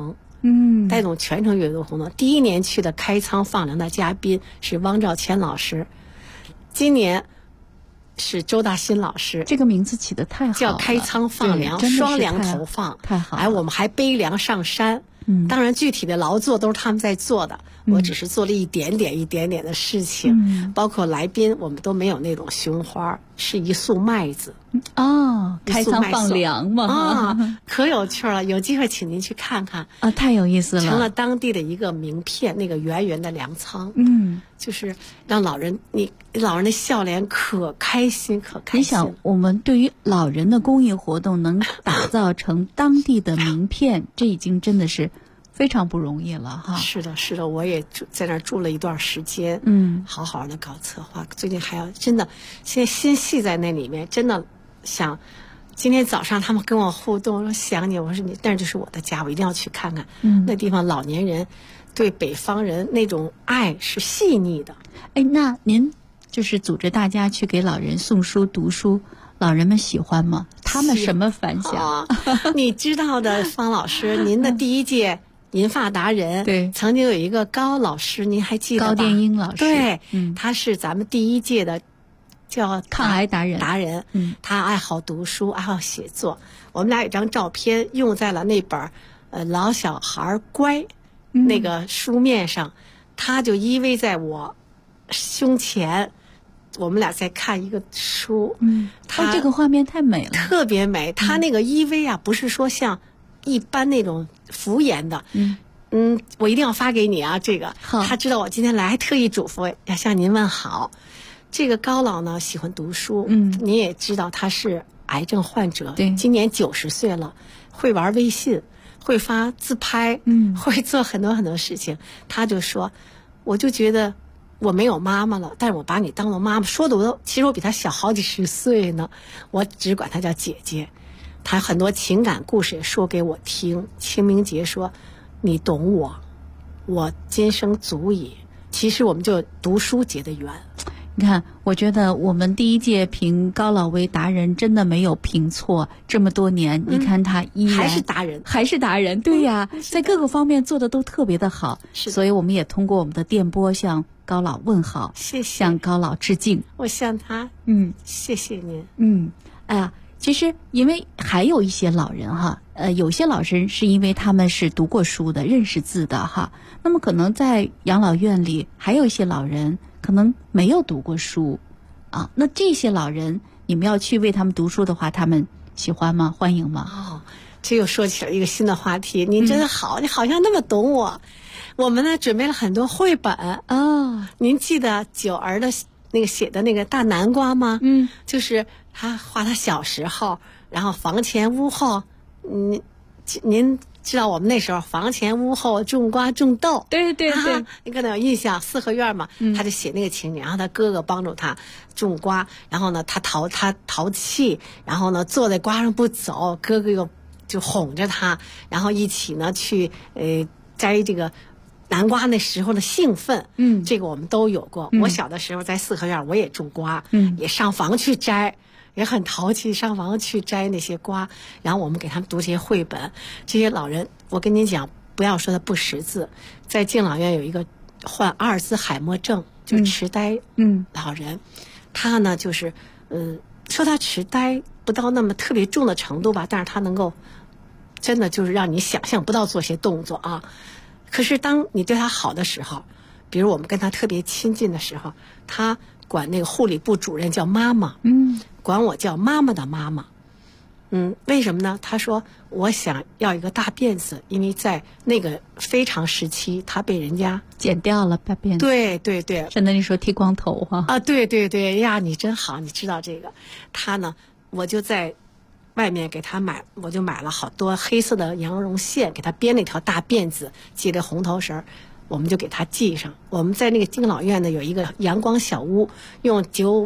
Speaker 9: 带动全城阅读活动。第一年去的开仓放粮的嘉宾是汪兆谦老师，今年是周大新老师。
Speaker 6: 这个名字起得太好了，
Speaker 9: 叫开仓放粮，双粮投放，
Speaker 6: 太好了。
Speaker 9: 我们还背粮上山。当然具体的劳作都是他们在做的，我只是做了一点点的事情。包括来宾我们都没有那种胸花，是一束麦子。
Speaker 6: 开仓放粮嘛，
Speaker 9: 可有趣了，有机会请您去看看
Speaker 6: 啊，太有意思了，
Speaker 9: 成了当地的一个名片，那个圆圆的粮仓。就是让老人的笑脸可开心。
Speaker 6: 你想，我们对于老人的公益活动能打造成当地的名片，这已经真的是非常不容易了哈。
Speaker 9: 是的，我也在那儿住了一段时间，好好的搞策划。最近还要真的，现在心系在那里面，真的想。今天早上他们跟我互动，说想你，我说你，但是这是我的家，我一定要去看看。那地方老年人对北方人那种爱是细腻的。
Speaker 6: 那您就是组织大家去给老人送书读书，老人们喜欢吗？他们什么反响？
Speaker 9: 你知道的，方老师，您的第一届银发达人，
Speaker 6: 对，
Speaker 9: 曾经有一个高老师，您还记得吧？
Speaker 6: 高殿英老师，
Speaker 9: 对，他是咱们第一届的。叫
Speaker 6: 抗癌达人，
Speaker 9: 他爱好读书，爱好写作。我们俩有张照片用在了那本老小孩乖那个书面上，他就依偎在我胸前，我们俩在看一个书。
Speaker 6: 这个画面太美了，
Speaker 9: 特别美。他那个依偎啊，不是说像一般那种敷衍的。我一定要发给你啊！这个他知道我今天来，还特意嘱咐要向您问好。这个高老呢喜欢读书，你也知道他是癌症患者，今年90岁了，会玩微信，会发自拍，会做很多事情。他就说，我就觉得我没有妈妈了，但是我把你当了妈妈，说的其实我比他小好几十岁呢，我只管他叫姐姐。他很多情感故事也说给我听。清明节说，你懂我，我今生足矣。其实我们就读书结的缘。
Speaker 6: 你看，我觉得我们第一届评高老为达人真的没有评错，这么多年，你看他依然
Speaker 9: 还是达人，
Speaker 6: 对呀，在各个方面做的都特别的好，所以我们也通过我们的电波向高老问好，
Speaker 9: 谢谢，
Speaker 6: 向高老致敬。
Speaker 9: 我向他，谢谢您。
Speaker 6: 其实因为还有一些老人哈，有些老人是因为他们是读过书的，认识字的哈，那么可能在养老院里还有一些老人可能没有读过书啊，那这些老人你们要去为他们读书的话，他们喜欢吗？欢迎吗？
Speaker 9: 这又说起了一个新的话题。您真的好，你好像那么懂我。我们呢准备了很多绘本您记得九儿的那个写的那个大南瓜吗？就是他画他小时候，然后房前屋后，您知道我们那时候房前屋后种瓜种豆，
Speaker 6: 对，
Speaker 9: 你可能有印象，四合院嘛，他就写那个情景，然后他哥哥帮助他种瓜，然后呢他淘气，然后呢坐在瓜上不走，哥哥又就哄着他，然后一起呢去摘这个南瓜那时候的兴奋，这个我们都有过。我小的时候在四合院我也种瓜，也上房去摘，也很淘气，上房去摘那些瓜，然后我们给他们读这些绘本。这些老人，我跟您讲，不要说他不识字，在敬老院有一个患阿尔兹海默症，就是痴呆老人，他呢就是说他痴呆不到那么特别重的程度吧，但是他能够真的就是让你想象不到做些动作啊。可是当你对他好的时候，比如我们跟他特别亲近的时候，他管那个护理部主任叫妈妈，管我叫妈妈的妈妈。为什么呢？他说我想要一个大辫子，因为在那个非常时期他被人家
Speaker 6: 剪掉了大辫子。
Speaker 9: 对，
Speaker 6: 相当于说剃光头哈。
Speaker 9: 对呀，你真好，你知道这个。他呢，我就在外面给他我就买了好多黑色的羊绒线，给他编了一条大辫子，系着红头绳，我们就给他系上。我们在那个敬老院呢有一个阳光小屋，用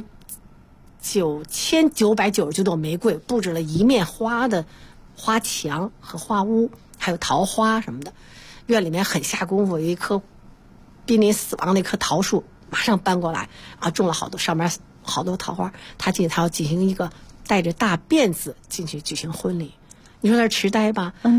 Speaker 9: 9999朵玫瑰布置了一面花的花墙和花屋，还有桃花什么的。院里面很下功夫，有一棵濒临死亡的一棵桃树，马上搬过来种了好多，上面好多桃花。他要进行一个带着大辫子进去举行婚礼。你说他是痴呆吧？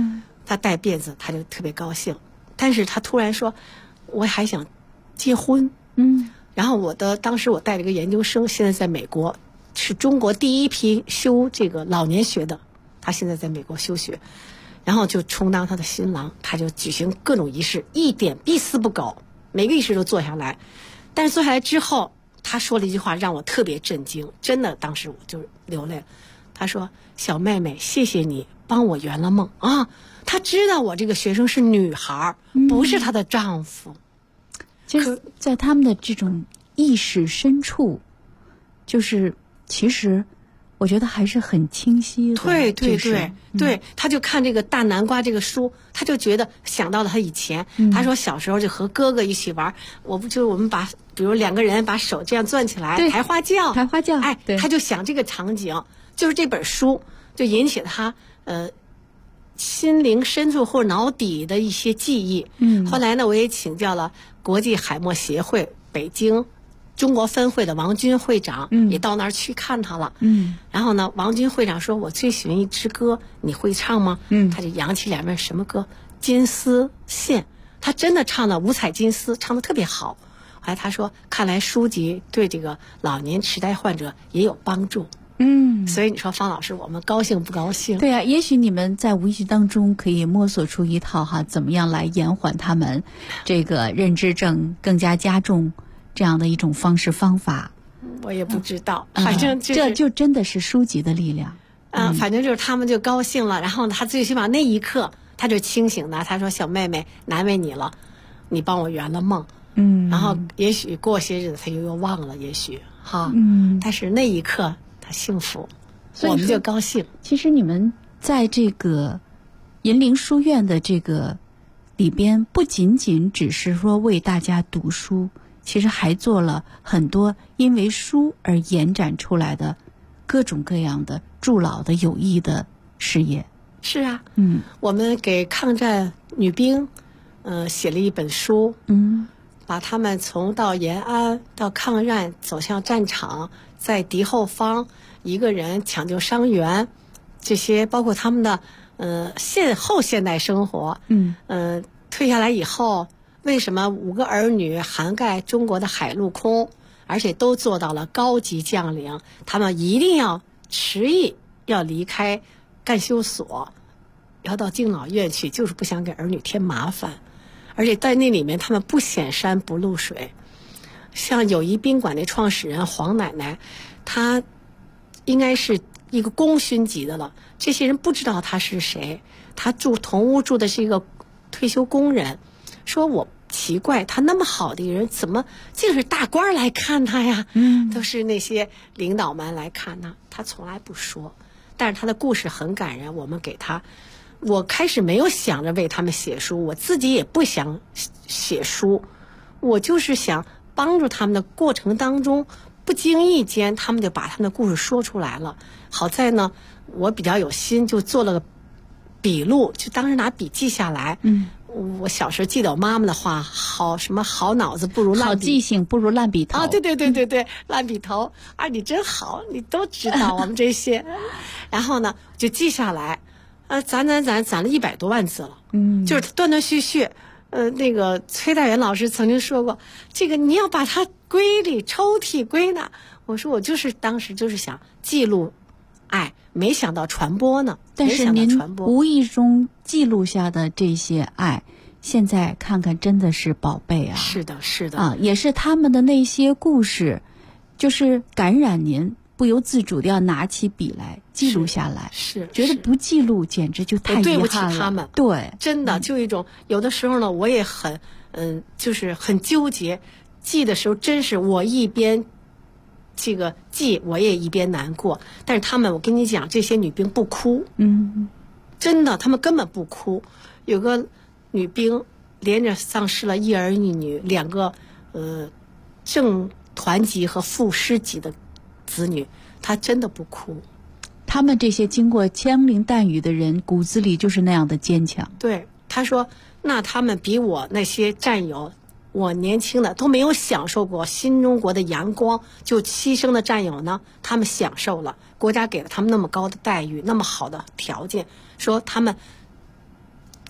Speaker 9: 他戴辫子，他就特别高兴。但是他突然说，我还想结婚。然后当时我带了一个研究生，现在在美国，是中国第一批修这个老年学的，他现在在美国修学，然后就充当他的新郎，他就举行各种仪式，一点一丝不苟，每个仪式都做下来。但是做下来之后，他说了一句话让我特别震惊，真的，当时我就流泪了。他说：“小妹妹，谢谢你帮我圆了梦啊！”他知道我这个学生是女孩，不是她的丈夫。
Speaker 6: 就是在他们的这种意识深处，就是其实我觉得还是很清晰的。
Speaker 9: 对对对对，他就看这个大南瓜这个书，他就觉得想到了他以前。他说小时候就和哥哥一起玩，我们比如2个人把手这样攥起来抬花轿，哎，他就想这个场景，就是这本书就引起他心灵深处或者脑底的一些记忆。后来呢，我也请教了国际海默协会北京中国分会的王军会长，也到那儿去看他了。然后呢，王军会长说：“我最喜欢一支歌，你会唱吗？”他就扬起脸面，什么歌？金丝线。他真的唱的五彩金丝，唱的特别好。后来他说：“看来书籍对这个老年痴呆患者也有帮助。”所以你说方老师，我们高兴不高兴？
Speaker 6: 对啊，也许你们在无意当中可以摸索出一套怎么样来延缓他们这个认知症更加加重这样的一种方式方法。
Speaker 9: 我也不知道，反正
Speaker 6: 这就真的是书籍的力量。
Speaker 9: 反正就是他们就高兴了，然后他最起码那一刻他就清醒了。他说：“小妹妹，难为你了，你帮我圆了梦。”然后也许过些日子他又忘了，也许但是那一刻他幸福，我们就高兴。
Speaker 6: 其实你们在这个银陵书院的这个里边，不仅仅只是说为大家读书，其实还做了很多因为书而延展出来的各种各样的助老的有益的事业。
Speaker 9: 是啊，我们给抗战女兵写了一本书，把他们从到延安到抗战走向战场，在敌后方一个人抢救伤员，这些包括他们的后现代生活，退下来以后，为什么5个儿女涵盖中国的海陆空，而且都做到了高级将领，他们一定要执意要离开干休所，要到敬老院去，就是不想给儿女添麻烦。而且在那里面他们不显山不露水。像友谊宾馆的创始人黄奶奶，她应该是一个功勋级的了，这些人不知道她是谁。她住同屋住的是一个退休工人，说我奇怪，他那么好的一个人，怎么净是大官来看他呀？都是那些领导们来看他，他从来不说。但是他的故事很感人，我们给他。我开始没有想着为他们写书，我自己也不想写书，我就是想帮助他们的过程当中，不经意间他们就把他们的故事说出来了。好在呢，我比较有心，就做了个笔录，就当时拿笔记下来。我小时候记得我妈妈的话，好脑子不如烂笔，
Speaker 6: 好记性不如烂笔头
Speaker 9: 啊！对，烂笔头啊！你真好，你都知道我们这些。然后呢，就记下来。攒了100多万字了，就是断断续续。那个崔大元老师曾经说过，这个你要把它归理抽屉归纳。我说我当时就是想记录爱，没想到传播呢。
Speaker 6: 但是您无意中记录下的这些爱，现在看看真的是宝贝啊！
Speaker 9: 是的啊，
Speaker 6: 也是他们的那些故事，就是感染您。不由自主的要拿起笔来记录下来，
Speaker 9: 是
Speaker 6: 觉得不记录简直就太遗憾了，
Speaker 9: 对不起他们。
Speaker 6: 对，
Speaker 9: 真的就一种有的时候呢，我也很就是很纠结。记的时候，真是我一边这个记，我也一边难过。但是他们，我跟你讲，这些女兵不哭，真的，他们根本不哭。有个女兵连着丧失了1儿1女，2个正团级和副师级的子女，他真的不哭。
Speaker 6: 他们这些经过枪林弹雨的人，骨子里就是那样的坚强。
Speaker 9: 对，他说，那他们比我那些战友，我年轻的都没有享受过新中国的阳光，就牺牲的战友呢，他们享受了，国家给了他们那么高的待遇，那么好的条件，说他们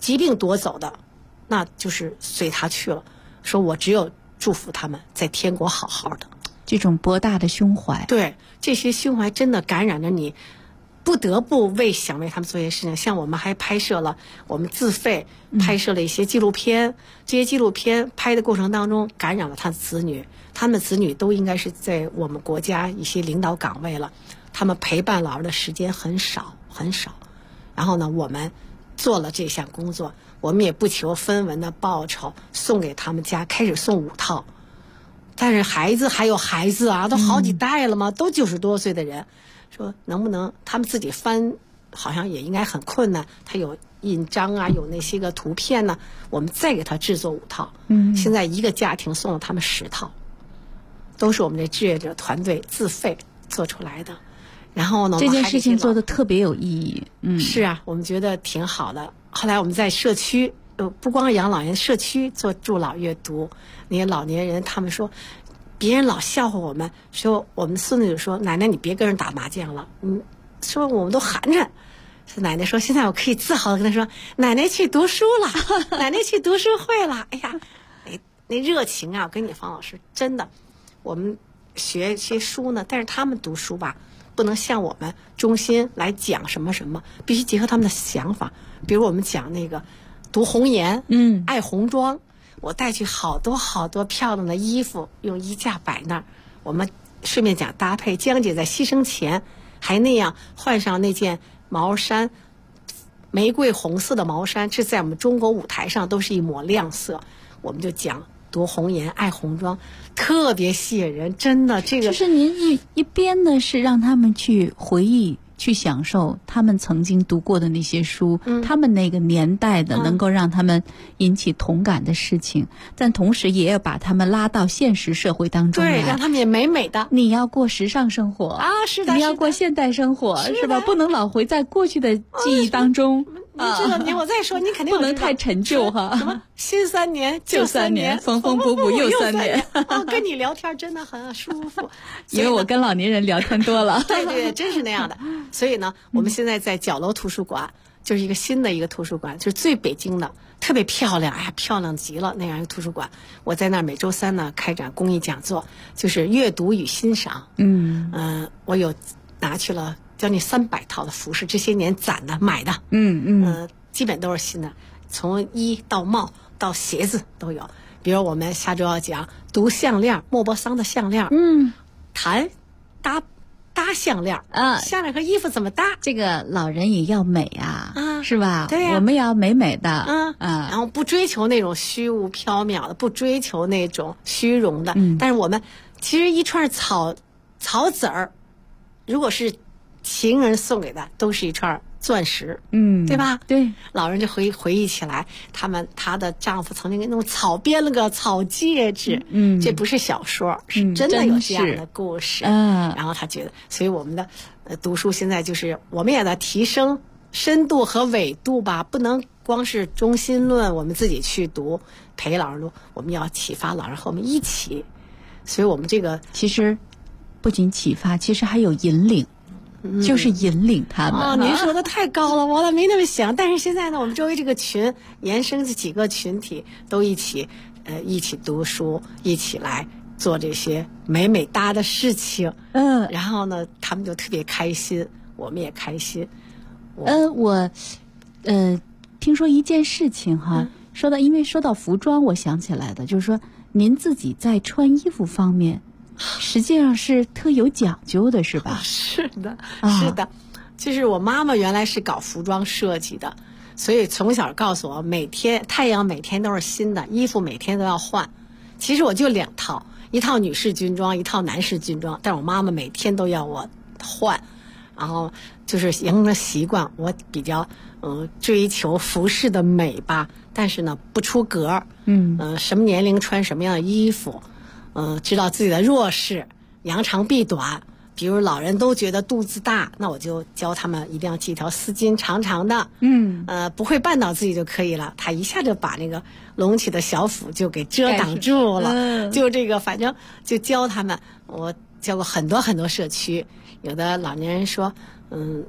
Speaker 9: 疾病夺走的，那就是随他去了。说我只有祝福他们在天国好好的。
Speaker 6: 这种博大的胸怀，
Speaker 9: 对，这些胸怀真的感染着你，不得不想为他们做一些事情。像我们还拍摄了，我们自费拍摄了一些纪录片，这些纪录片拍的过程当中感染了他的子女，他们的子女都应该是在我们国家一些领导岗位了，他们陪伴老人的时间很少很少。然后呢，我们做了这项工作，我们也不求分文的报酬，送给他们家，开始送5套。但是孩子还有孩子啊，都好几代了嘛，都90多岁的人，说能不能他们自己翻，好像也应该很困难。他有印章啊，有那些个图片呢，我们再给他制作5套。现在一个家庭送了他们10套，都是我们这志愿者团队自费做出来的。然后呢，
Speaker 6: 这件事情做得特别有意义。
Speaker 9: 是啊，我们觉得挺好的。后来我们在社区。不光养老院，社区做助老阅读，那些老年人他们说，别人老笑话我们，说我们孙子就说奶奶你别跟人打麻将了，说我们都寒碜。奶奶说现在我可以自豪的跟他说，奶奶去读书了，奶奶去读书会了。哎呀，那热情啊！我跟你方老师真的，我们学些书呢，但是他们读书吧，不能像我们中心来讲什么什么，必须结合他们的想法。比如我们讲那个。读红颜，爱红妆，我带去好多好多漂亮的衣服，用衣架摆那儿。我们顺便讲搭配，江姐在牺牲前还那样换上那件毛衫，玫瑰红色的毛衫，这在我们中国舞台上都是一抹亮色。我们就讲读红颜，爱红妆，特别吸引人，真的。这个
Speaker 6: 就是您一边呢是让他们去回忆。去享受他们曾经读过的那些书，他们那个年代的能够让他们引起同感的事情，但同时也要把他们拉到现实社会当中来，
Speaker 9: 对，让他们也美美的。
Speaker 6: 你要过时尚生活啊，
Speaker 9: 是的，
Speaker 6: 你要过现代生活，是吧？不能老回在过去的记忆当中。
Speaker 9: 你知道，我再说，你肯定
Speaker 6: 不能太陈旧哈。
Speaker 9: 什么新3年旧3年，
Speaker 6: 缝缝补补又3年。
Speaker 9: 跟你聊天真的很舒服，
Speaker 6: 因为我跟老年人聊天多了。
Speaker 9: 对，真是那样的。所以呢，我们现在在角楼图书馆，就是一个新的一个图书馆，就是最北京的，特别漂亮，哎呀，漂亮极了那样一个图书馆。我在那儿每周3呢开展公益讲座，就是阅读与欣赏。我有拿去了。将近300套的服饰，这些年攒的买的，基本都是新的，从衣到帽到鞋子都有。比如我们下周要讲读项链，莫泊桑的项链，谈搭项链啊，项链和衣服怎么搭？
Speaker 6: 这个老人也要美啊，是吧？
Speaker 9: 对呀，
Speaker 6: 我们也要美美的，
Speaker 9: 然后不追求那种虚无缥缈的，不追求那种虚荣的，但是我们其实一串草籽儿，如果是情人送给的都是一串钻石，对吧？
Speaker 6: 对，
Speaker 9: 老人就回忆起来，她的丈夫曾经给那种草编了个草戒指，这不是小说，是真的有这样的故事。然后他觉得，所以我们的读书现在就是我们也在提升深度和纬度吧，不能光是中心论，我们自己去读陪老人读，我们要启发老人和我们一起。所以我们这个
Speaker 6: 其实不仅启发，其实还有引领。就是引领他们。
Speaker 9: 您说的太高了，我倒没那么想。但是现在呢，我们周围这个群延伸这几个群体都一起读书，一起来做这些美美哒的事情。然后呢，他们就特别开心，我们也开心。
Speaker 6: 我听说一件事情哈，因为说到服装，我想起来的就是说，您自己在穿衣服方面。实际上是特有讲究的，是吧？
Speaker 9: 是的，是的。就是我妈妈原来是搞服装设计的，所以从小告诉我，太阳每天都是新的，衣服每天都要换。其实我就2套，一套女士军装，一套男士军装，但是我妈妈每天都要我换，然后就是形成习惯。我比较追求服饰的美吧，但是呢不出格。什么年龄穿什么样的衣服。知道自己的弱势，扬长避短。比如老人都觉得肚子大，那我就教他们一定要系条丝巾长长的，不会绊倒自己就可以了。他一下就把那个隆起的小腹就给遮挡住了。就这个，反正就教他们。我教过很多很多社区，有的老年人说，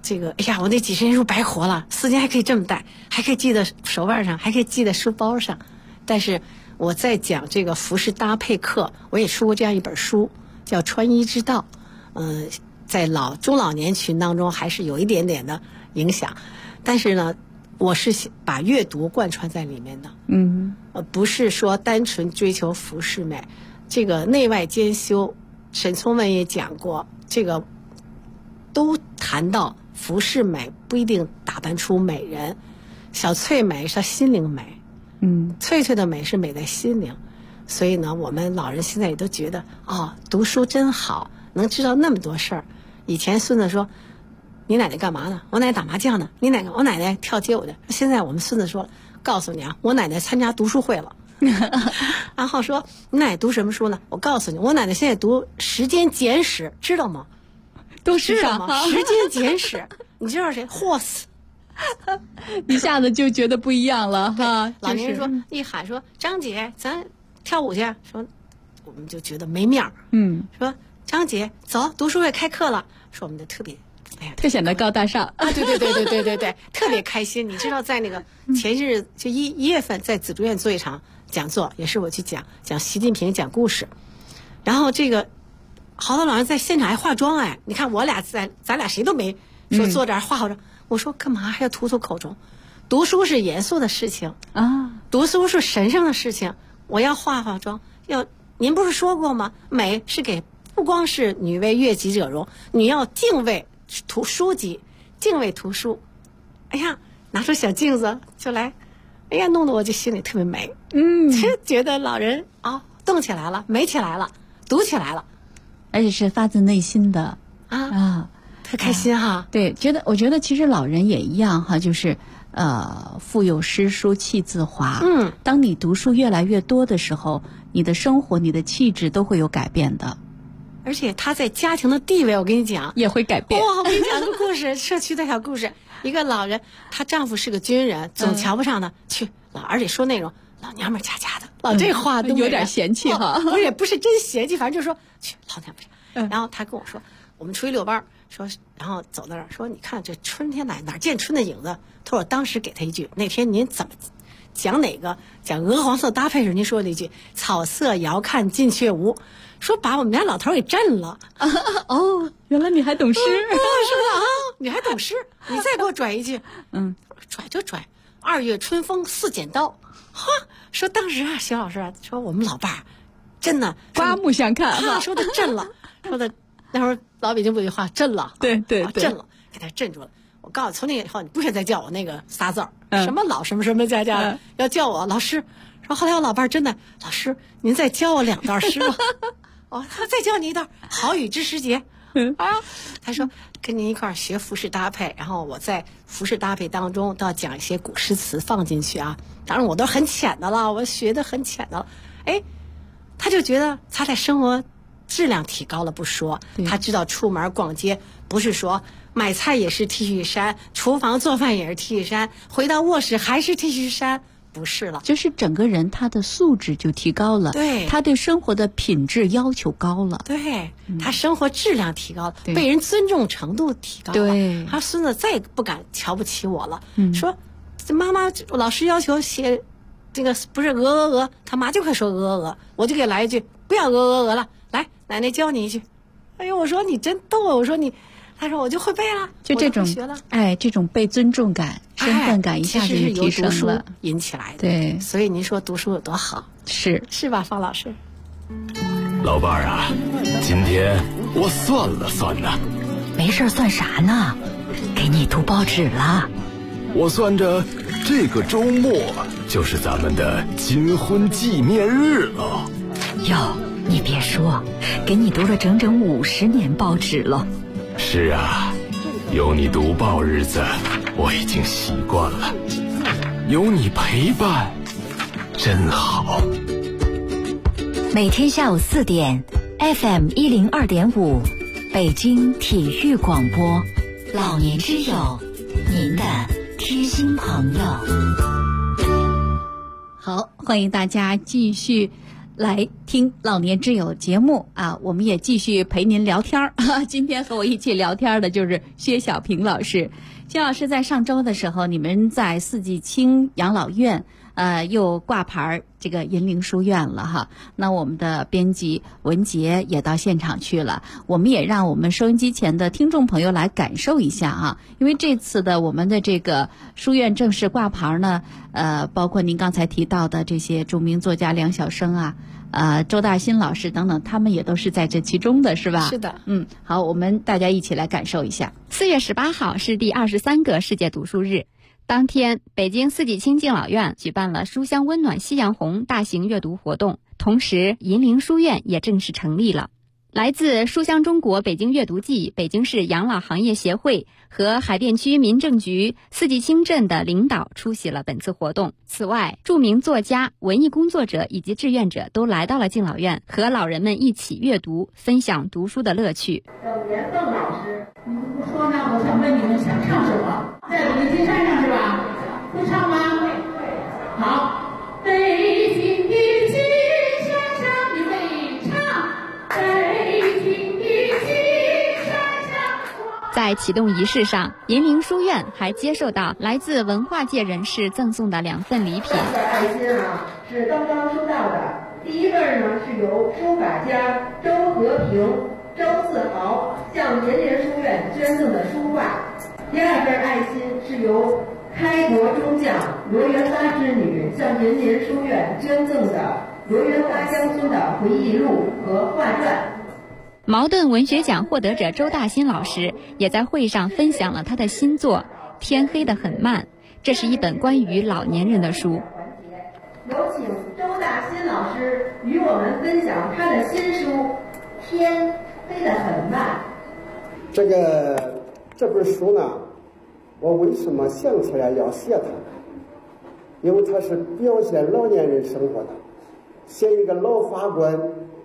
Speaker 9: 这个，哎呀，我那几十年书白活了，丝巾还可以这么戴，还可以系在手腕上，还可以系在书包上。但是我在讲这个服饰搭配课，我也出过这样一本书，叫《穿衣之道》。在中老年群当中还是有一点点的影响，但是呢，我是把阅读贯穿在里面的。不是说单纯追求服饰美，这个内外兼修。沈从文也讲过，这个都谈到服饰美不一定打扮出美人，小翠美是心灵美，翠翠的美是美在心灵。所以呢，我们老人现在也都觉得读书真好，能知道那么多事儿。以前孙子说你奶奶干嘛呢？我奶奶打麻将呢。我奶奶跳街舞的。现在我们孙子说了，告诉你啊，我奶奶参加读书会了。然后说你奶奶读什么书呢？我告诉你，我奶奶现在读《时间简史》，知道吗？
Speaker 6: 都知道吗？
Speaker 9: 《时间简史》你知道谁？霍斯。
Speaker 6: 一下子就觉得不一样了哈。
Speaker 9: 老年人说一喊说张姐咱跳舞去，说我们就觉得没面儿。说张姐走，读书会开课了，说我们就特别
Speaker 6: 特显得高大上
Speaker 9: 啊！对，特别开心。你知道，在那个前日就1月份，在紫竹院做一场讲座，也是我去讲习近平讲故事。然后这个好多老人在现场还化妆你看我俩咱俩谁都没说坐这儿化好妆。我说干嘛还要吐口中？读书是严肃的事情啊，读书是神圣的事情。我要化妆，您不是说过吗？美是给不光是女为悦己者容，你要敬畏书籍，敬畏图书。哎呀，拿出小镜子就来，哎呀，弄得我就心里特别美。就觉得老人动起来了，美起来了，读起来了，
Speaker 6: 而且是发自内心的
Speaker 9: 特开心哈。
Speaker 6: 对，我觉得其实老人也一样哈，就是腹有诗书气自华。当你读书越来越多的时候，你的生活、你的气质都会有改变的。
Speaker 9: 而且他在家庭的地位，我跟你讲
Speaker 6: 也会改变。
Speaker 9: 我跟你讲个故事，社区的小故事。一个老人，她丈夫是个军人，总瞧不上她，而且说那种老娘们家的，这话都
Speaker 6: 有点嫌弃哈。
Speaker 9: 不是真嫌弃，反正就说去老娘们家。然后他跟我说，我们出去遛弯，说，然后走到那儿说，你看这春天哪见春的影子？他说我当时给他一句，那天您怎么讲讲鹅黄色搭配时，您说了一句草色遥看近却无。说把我们家老头给震了。
Speaker 6: 原来你还懂诗。
Speaker 9: 说你还懂诗，你再给我拽一句。拽就拽，2月春风似剪刀。说当时徐老师说我们老爸真的
Speaker 6: 刮目相看。
Speaker 9: 说的震了，说的那时候老北京不有句话，震了。
Speaker 6: 对，
Speaker 9: 震了，给他震住了。我告诉你，从那以后你不许再叫我那个仨字儿，什么老什么什么家的，要叫我老师。说后来我老伴真的，老师您再教我2段诗吧。他再教你一段好雨知时节。他说跟您一块儿学服饰搭配，然后我在服饰搭配当中都要讲一些古诗词放进去啊。当然我都很浅的了，我学的很浅的了。他就觉得他在生活质量提高了不说，他知道出门逛街不是说买菜也是 T 恤衫，厨房做饭也是 T 恤衫，回到卧室还是 T 恤衫。不是了，
Speaker 6: 就是整个人他的素质就提高了，
Speaker 9: 对，
Speaker 6: 他对生活的品质要求高了，
Speaker 9: 对，他生活质量提高了，被人尊重程度提高了，
Speaker 6: 对，
Speaker 9: 他孙子再也不敢瞧不起我了。说妈妈老师要求写这个不是鹅，他妈就会说鹅，我就给来一句不要鹅了，来奶奶教你一句。哎呦，我说你真逗啊，我说你。他说我就会背了，
Speaker 6: 就这种这种被尊重感、身份感一下子就提升了，
Speaker 9: 引起来的。
Speaker 6: 对，
Speaker 9: 所以您说读书有多好？是吧，方老师？
Speaker 4: 老伴儿啊，今天我算了算呢。
Speaker 10: 没事算啥呢？给你读报纸了。
Speaker 4: 我算着这个周末就是咱们的金婚纪念日了。
Speaker 10: 哟，你别说，给你读了整整50年报纸了。
Speaker 4: 是啊，有你读报日子我已经习惯了，有你陪伴真好。
Speaker 10: 每天下午4点 FM 102.5北京体育广播，老年之友，您的贴心朋友。
Speaker 6: 好，欢迎大家继续来听老年之友节目啊，我们也继续陪您聊天儿。今天和我一起聊天的就是薛小平老师。薛老师在上周的时候，你们在四季青养老院又挂牌这个银陵书院了哈。那我们的编辑文杰也到现场去了，我们也让我们收音机前的听众朋友来感受一下啊，因为这次的我们的这个书院正式挂牌呢，包括您刚才提到的这些著名作家梁晓声啊，周大新老师等等，他们也都是在这其中的，是吧？
Speaker 9: 是的。
Speaker 6: 好，我们大家一起来感受一下。
Speaker 11: 4月18号是第23个世界读书日，当天，北京四季青敬老院举办了书香温暖夕阳红大型阅读活动，同时银陵书院也正式成立了。来自书香中国北京阅读季、北京市养老行业协会和海淀区民政局四季青镇的领导出席了本次活动。此外，著名作家、文艺工作者以及志愿者都来到了敬老院，和老人们一起阅读，分享读书的乐趣。
Speaker 12: 耿连凤老师，你们不说呢，我想问你们想唱什么？在北京山上是吧？会唱吗？会。好，北京的金山上你会唱，北京的金山上。
Speaker 11: 在启动仪式上，银陵书院还接受到来自文化界人士赠送的2份礼品。
Speaker 12: 这爱心是刚刚收到的，第一份呢是由书法家周和平、周自豪向银陵书院捐赠的书画，第二份爱心是由开国中将罗元发之女向银陵书院捐赠的罗元发将军的回忆录和画传。
Speaker 11: 茅盾文学奖获得者周大新老师也在会上分享了他的新作《天黑得很慢》，这是一本关于老年人的书。
Speaker 12: 有请周大新老师与我们分享他的新书《天黑得很慢》。
Speaker 13: 这本书呢，我为什么想起来要写它？因为它是表现老年人生活的，写一个老法官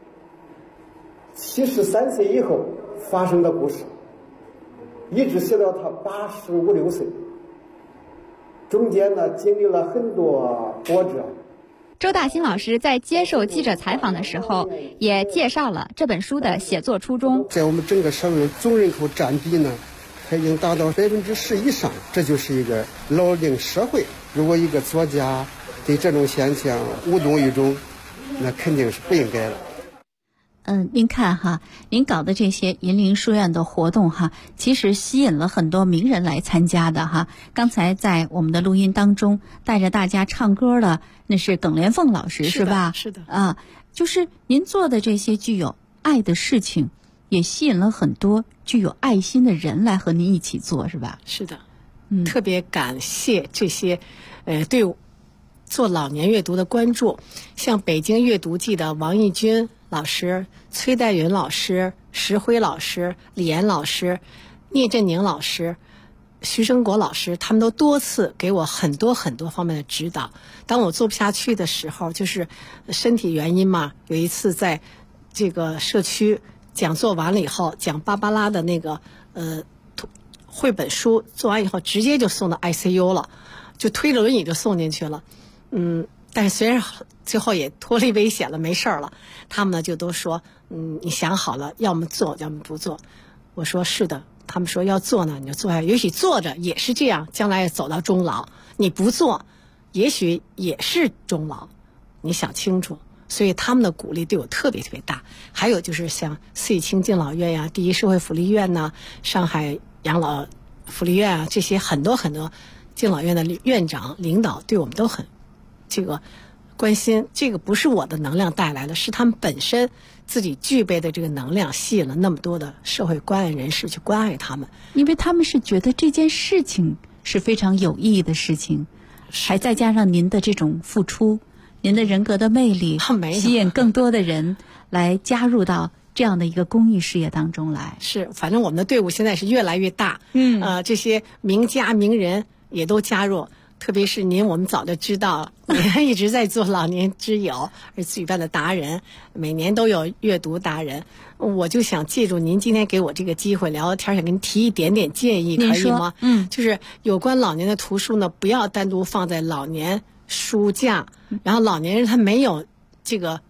Speaker 13: 73岁以后发生的故事，一直写到他85、86岁，中间呢经历了很多波折。
Speaker 11: 周大新老师在接受记者采访的时候，也介绍了这本书的写作初衷。
Speaker 13: 在我们整个社会总人口占比呢，它已经达到10%以上，这就是一个老龄社会。如果一个作家对这种现象无动于衷，那肯定是不应该的。
Speaker 6: 您看哈，您搞的这些银陵书院的活动哈，其实吸引了很多名人来参加的哈。刚才在我们的录音当中带着大家唱歌的那是耿连凤老师，是吧？
Speaker 9: 是的。
Speaker 6: 就是您做的这些具有爱的事情，也吸引了很多具有爱心的人来和您一起做，是吧？
Speaker 9: 是的。特别感谢这些对做老年阅读的关注，像北京阅读季的王义军老师、崔代云老师、石辉老师、李岩老师、聂振宁老师、徐生国老师，他们都多次给我很多方面的指导。当我做不下去的时候，就是身体原因嘛，有一次在这个社区讲座完了以后，讲芭芭拉的那个绘本书做完以后，直接就送到 ICU 了，就推着轮椅就送进去了。但是虽然最后也脱离危险了，没事了，他们呢就都说，你想好了，要么做，要么不做。我说是的，他们说要做呢，你就做下去。也许做着也是这样，将来走到终老；你不做，也许也是终老。你想清楚。所以他们的鼓励对我特别大。还有就是像四季青敬老院呀、第一社会福利院呐、上海养老福利院啊，这些很多敬老院的院长领导对我们都很关心。这个不是我的能量带来的，是他们本身自己具备的这个能量，吸引了那么多的社会关爱人士去关爱他们。
Speaker 6: 因为他们是觉得这件事情是非常有意义的事情，还再加上您的这种付出，您的人格的魅力，吸引更多的人来加入到这样的一个公益事业当中来。
Speaker 9: 是，反正我们的队伍现在是越来越大。这些名家名人也都加入。特别是您，我们早就知道，您一直在做老年之友，而举办的达人，每年都有阅读达人。我就想借助您今天给我这个机会聊聊天，想给您提一点点建议，可以吗？就是有关老年的图书呢，不要单独放在老年书架，然后老年人他没有这个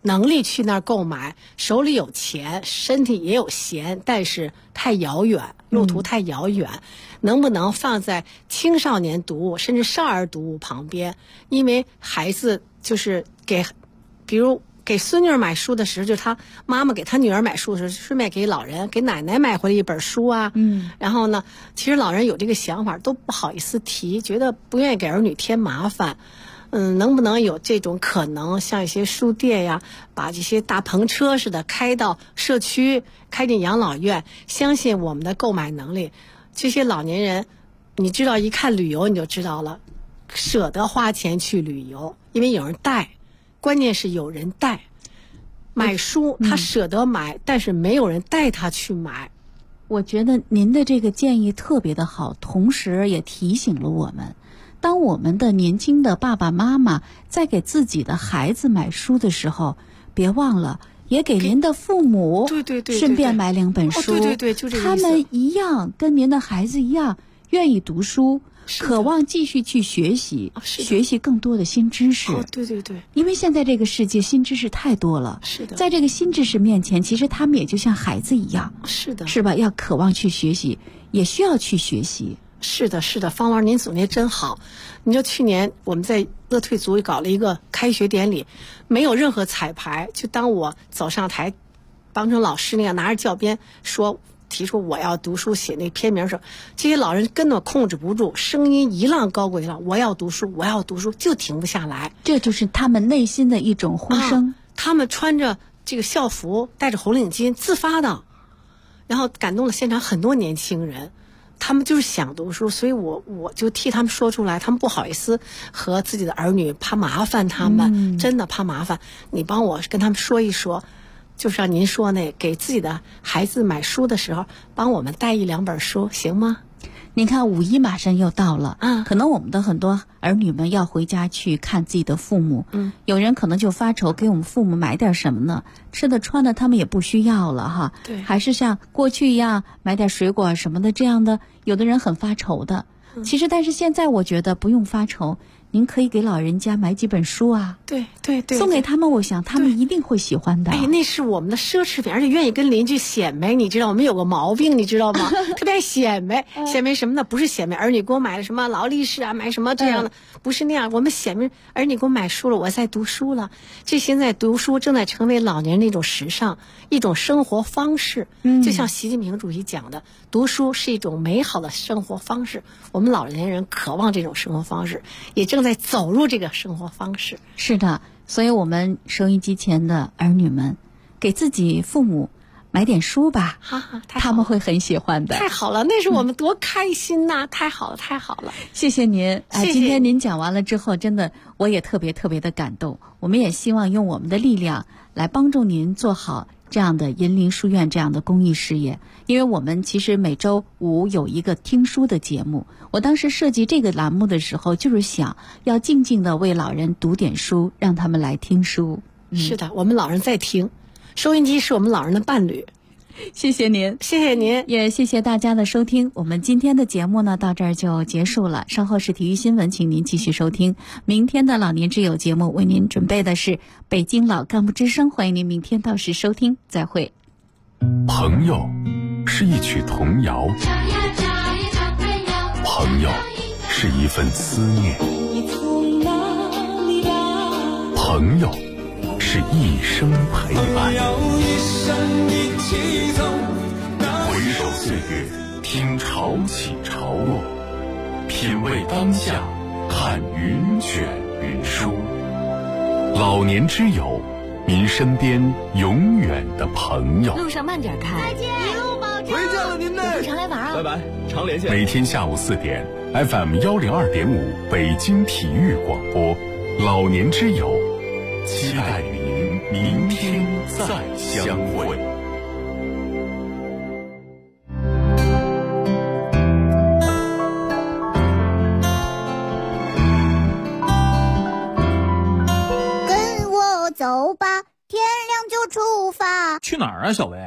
Speaker 9: 能力去那儿购买，手里有钱，身体也有闲，但是太遥远，路途太遥远，能不能放在青少年读物甚至少儿读物旁边？因为孩子就是比如给孙女儿买书的时候，就他妈妈给他女儿买书的时候，顺便给老人给奶奶买回来一本书啊。然后呢，其实老人有这个想法都不好意思提，觉得不愿意给儿女添麻烦。能不能有这种可能，像一些书店呀，把这些大篷车似的开到社区，开进养老院，相信我们的购买能力。这些老年人，你知道，一看旅游你就知道了，舍得花钱去旅游，因为有人带，关键是有人带。买书他舍得买，但是没有人带他去买。
Speaker 6: 我觉得您的这个建议特别的好，同时也提醒了我们，当我们的年轻的爸爸妈妈在给自己的孩子买书的时候，别忘了也给您的父母顺便买2本书。
Speaker 9: 对，就这个意思。
Speaker 6: 他们一样跟您的孩子一样愿意读书，渴望继续去学习，学习更多的新知识。
Speaker 9: 对，
Speaker 6: 因为现在这个世界新知识太多了，
Speaker 9: 是的，
Speaker 6: 在这个新知识面前，其实他们也就像孩子一样，
Speaker 9: 是的，
Speaker 6: 是吧？要渴望去学习，也需要去学习。
Speaker 9: 是的，方老师您总结真好。你说去年我们在乐退组搞了一个开学典礼，没有任何彩排，就当我走上台帮成老师那样拿着教鞭提出我要读书写那篇名的时候，这些老人根本控制不住，声音一浪高过一浪，我要读书，就停不下来。
Speaker 6: 这就是他们内心的一种呼声。
Speaker 9: 他们穿着这个校服，戴着红领巾，自发的，然后感动了现场很多年轻人。他们就是想读书，所以我就替他们说出来，他们不好意思和自己的儿女，怕麻烦他们，真的怕麻烦。你帮我跟他们说一说，就像您说那，给自己的孩子买书的时候，帮我们带1-2本书，行吗？
Speaker 6: 您看5一马上又到了，可能我们的很多儿女们要回家去看自己的父母，有人可能就发愁，给我们父母买点什么呢？吃的穿的他们也不需要了哈，
Speaker 9: 对，
Speaker 6: 还是像过去一样买点水果什么的，这样的有的人很发愁的。其实但是现在我觉得不用发愁，您可以给老人家买几本书啊，
Speaker 9: 对，
Speaker 6: 送给他们，我想他们一定会喜欢的。
Speaker 9: 那是我们的奢侈品，而且愿意跟邻居显摆，你知道我们有个毛病，你知道吗？特别爱显摆，显摆什么呢？不是显摆儿女给我买了什么劳力士啊，买什么这样的，不是那样。我们显摆儿女给我买书了，我在读书了。这现在读书正在成为老年人的一种时尚，一种生活方式。就像习近平主席讲的，读书是一种美好的生活方式。我们老年人渴望这种生活方式，也正在走入这个生活方式。
Speaker 6: 是的，所以我们收音机前的儿女们，给自己父母买点书吧，他们会很喜欢的。
Speaker 9: 太好了，那是我们多开心呐！太好了，
Speaker 6: 谢谢您。
Speaker 9: 谢谢
Speaker 6: 今天您讲完了之后，真的我也特别的感动。我们也希望用我们的力量来帮助您做好这样的银陵书院这样的公益事业。因为我们其实每周5有一个听书的节目，我当时设计这个栏目的时候，就是想要静静的为老人读点书，让他们来听书。
Speaker 9: 是的，我们老人在听，收音机是我们老人的伴侣。
Speaker 6: 谢谢您，
Speaker 9: 谢谢您，
Speaker 6: 也谢谢大家的收听。我们今天的节目呢，到这儿就结束了。稍后是体育新闻，请您继续收听。明天的老年之友节目为您准备的是北京老干部之声，欢迎您明天到时收听，再会。
Speaker 2: 朋友是一曲童谣，朋友是一份思念，朋友是一生陪伴。回首岁月，听潮起潮落，品味当下，看云卷云舒。老年之友，您身边永远的朋友。
Speaker 10: 路上慢点开，
Speaker 8: 再见，一路保重。
Speaker 4: 回见了您呢，
Speaker 10: 常来玩啊！
Speaker 4: 拜拜，常联系。
Speaker 2: 每天下午4点 ，FM 102.5北京体育广播，老年之友，期待与您明天再相会。
Speaker 8: 跟我走吧，天亮就出发。
Speaker 14: 去哪儿啊，小薇？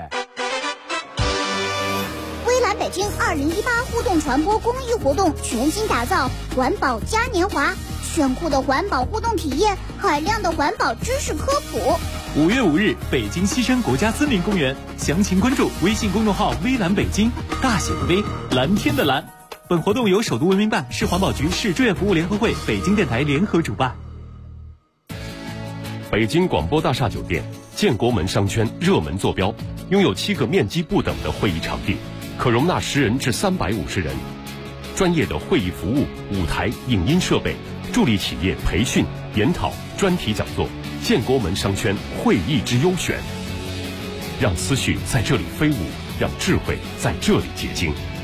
Speaker 8: 微蓝北京2018互动传播公益活动全新打造环保嘉年华，炫酷的环保互动体验，海量的环保知识科普。
Speaker 14: 5月5日，北京西山国家森林公园，详情关注微信公众号“微蓝北京”，大写的微，蓝天的蓝。本活动由首都文明办、市环保局、市志愿服务联合会、北京电台联合主办。
Speaker 2: 北京广播大厦酒店建国门商圈热门坐标，拥有7个面积不等的会议场地，可容纳10人至350人。专业的会议服务、舞台、影音设备，助力企业培训、研讨、专题讲座。建国门商圈会议之优选，让思绪在这里飞舞，让智慧在这里结晶。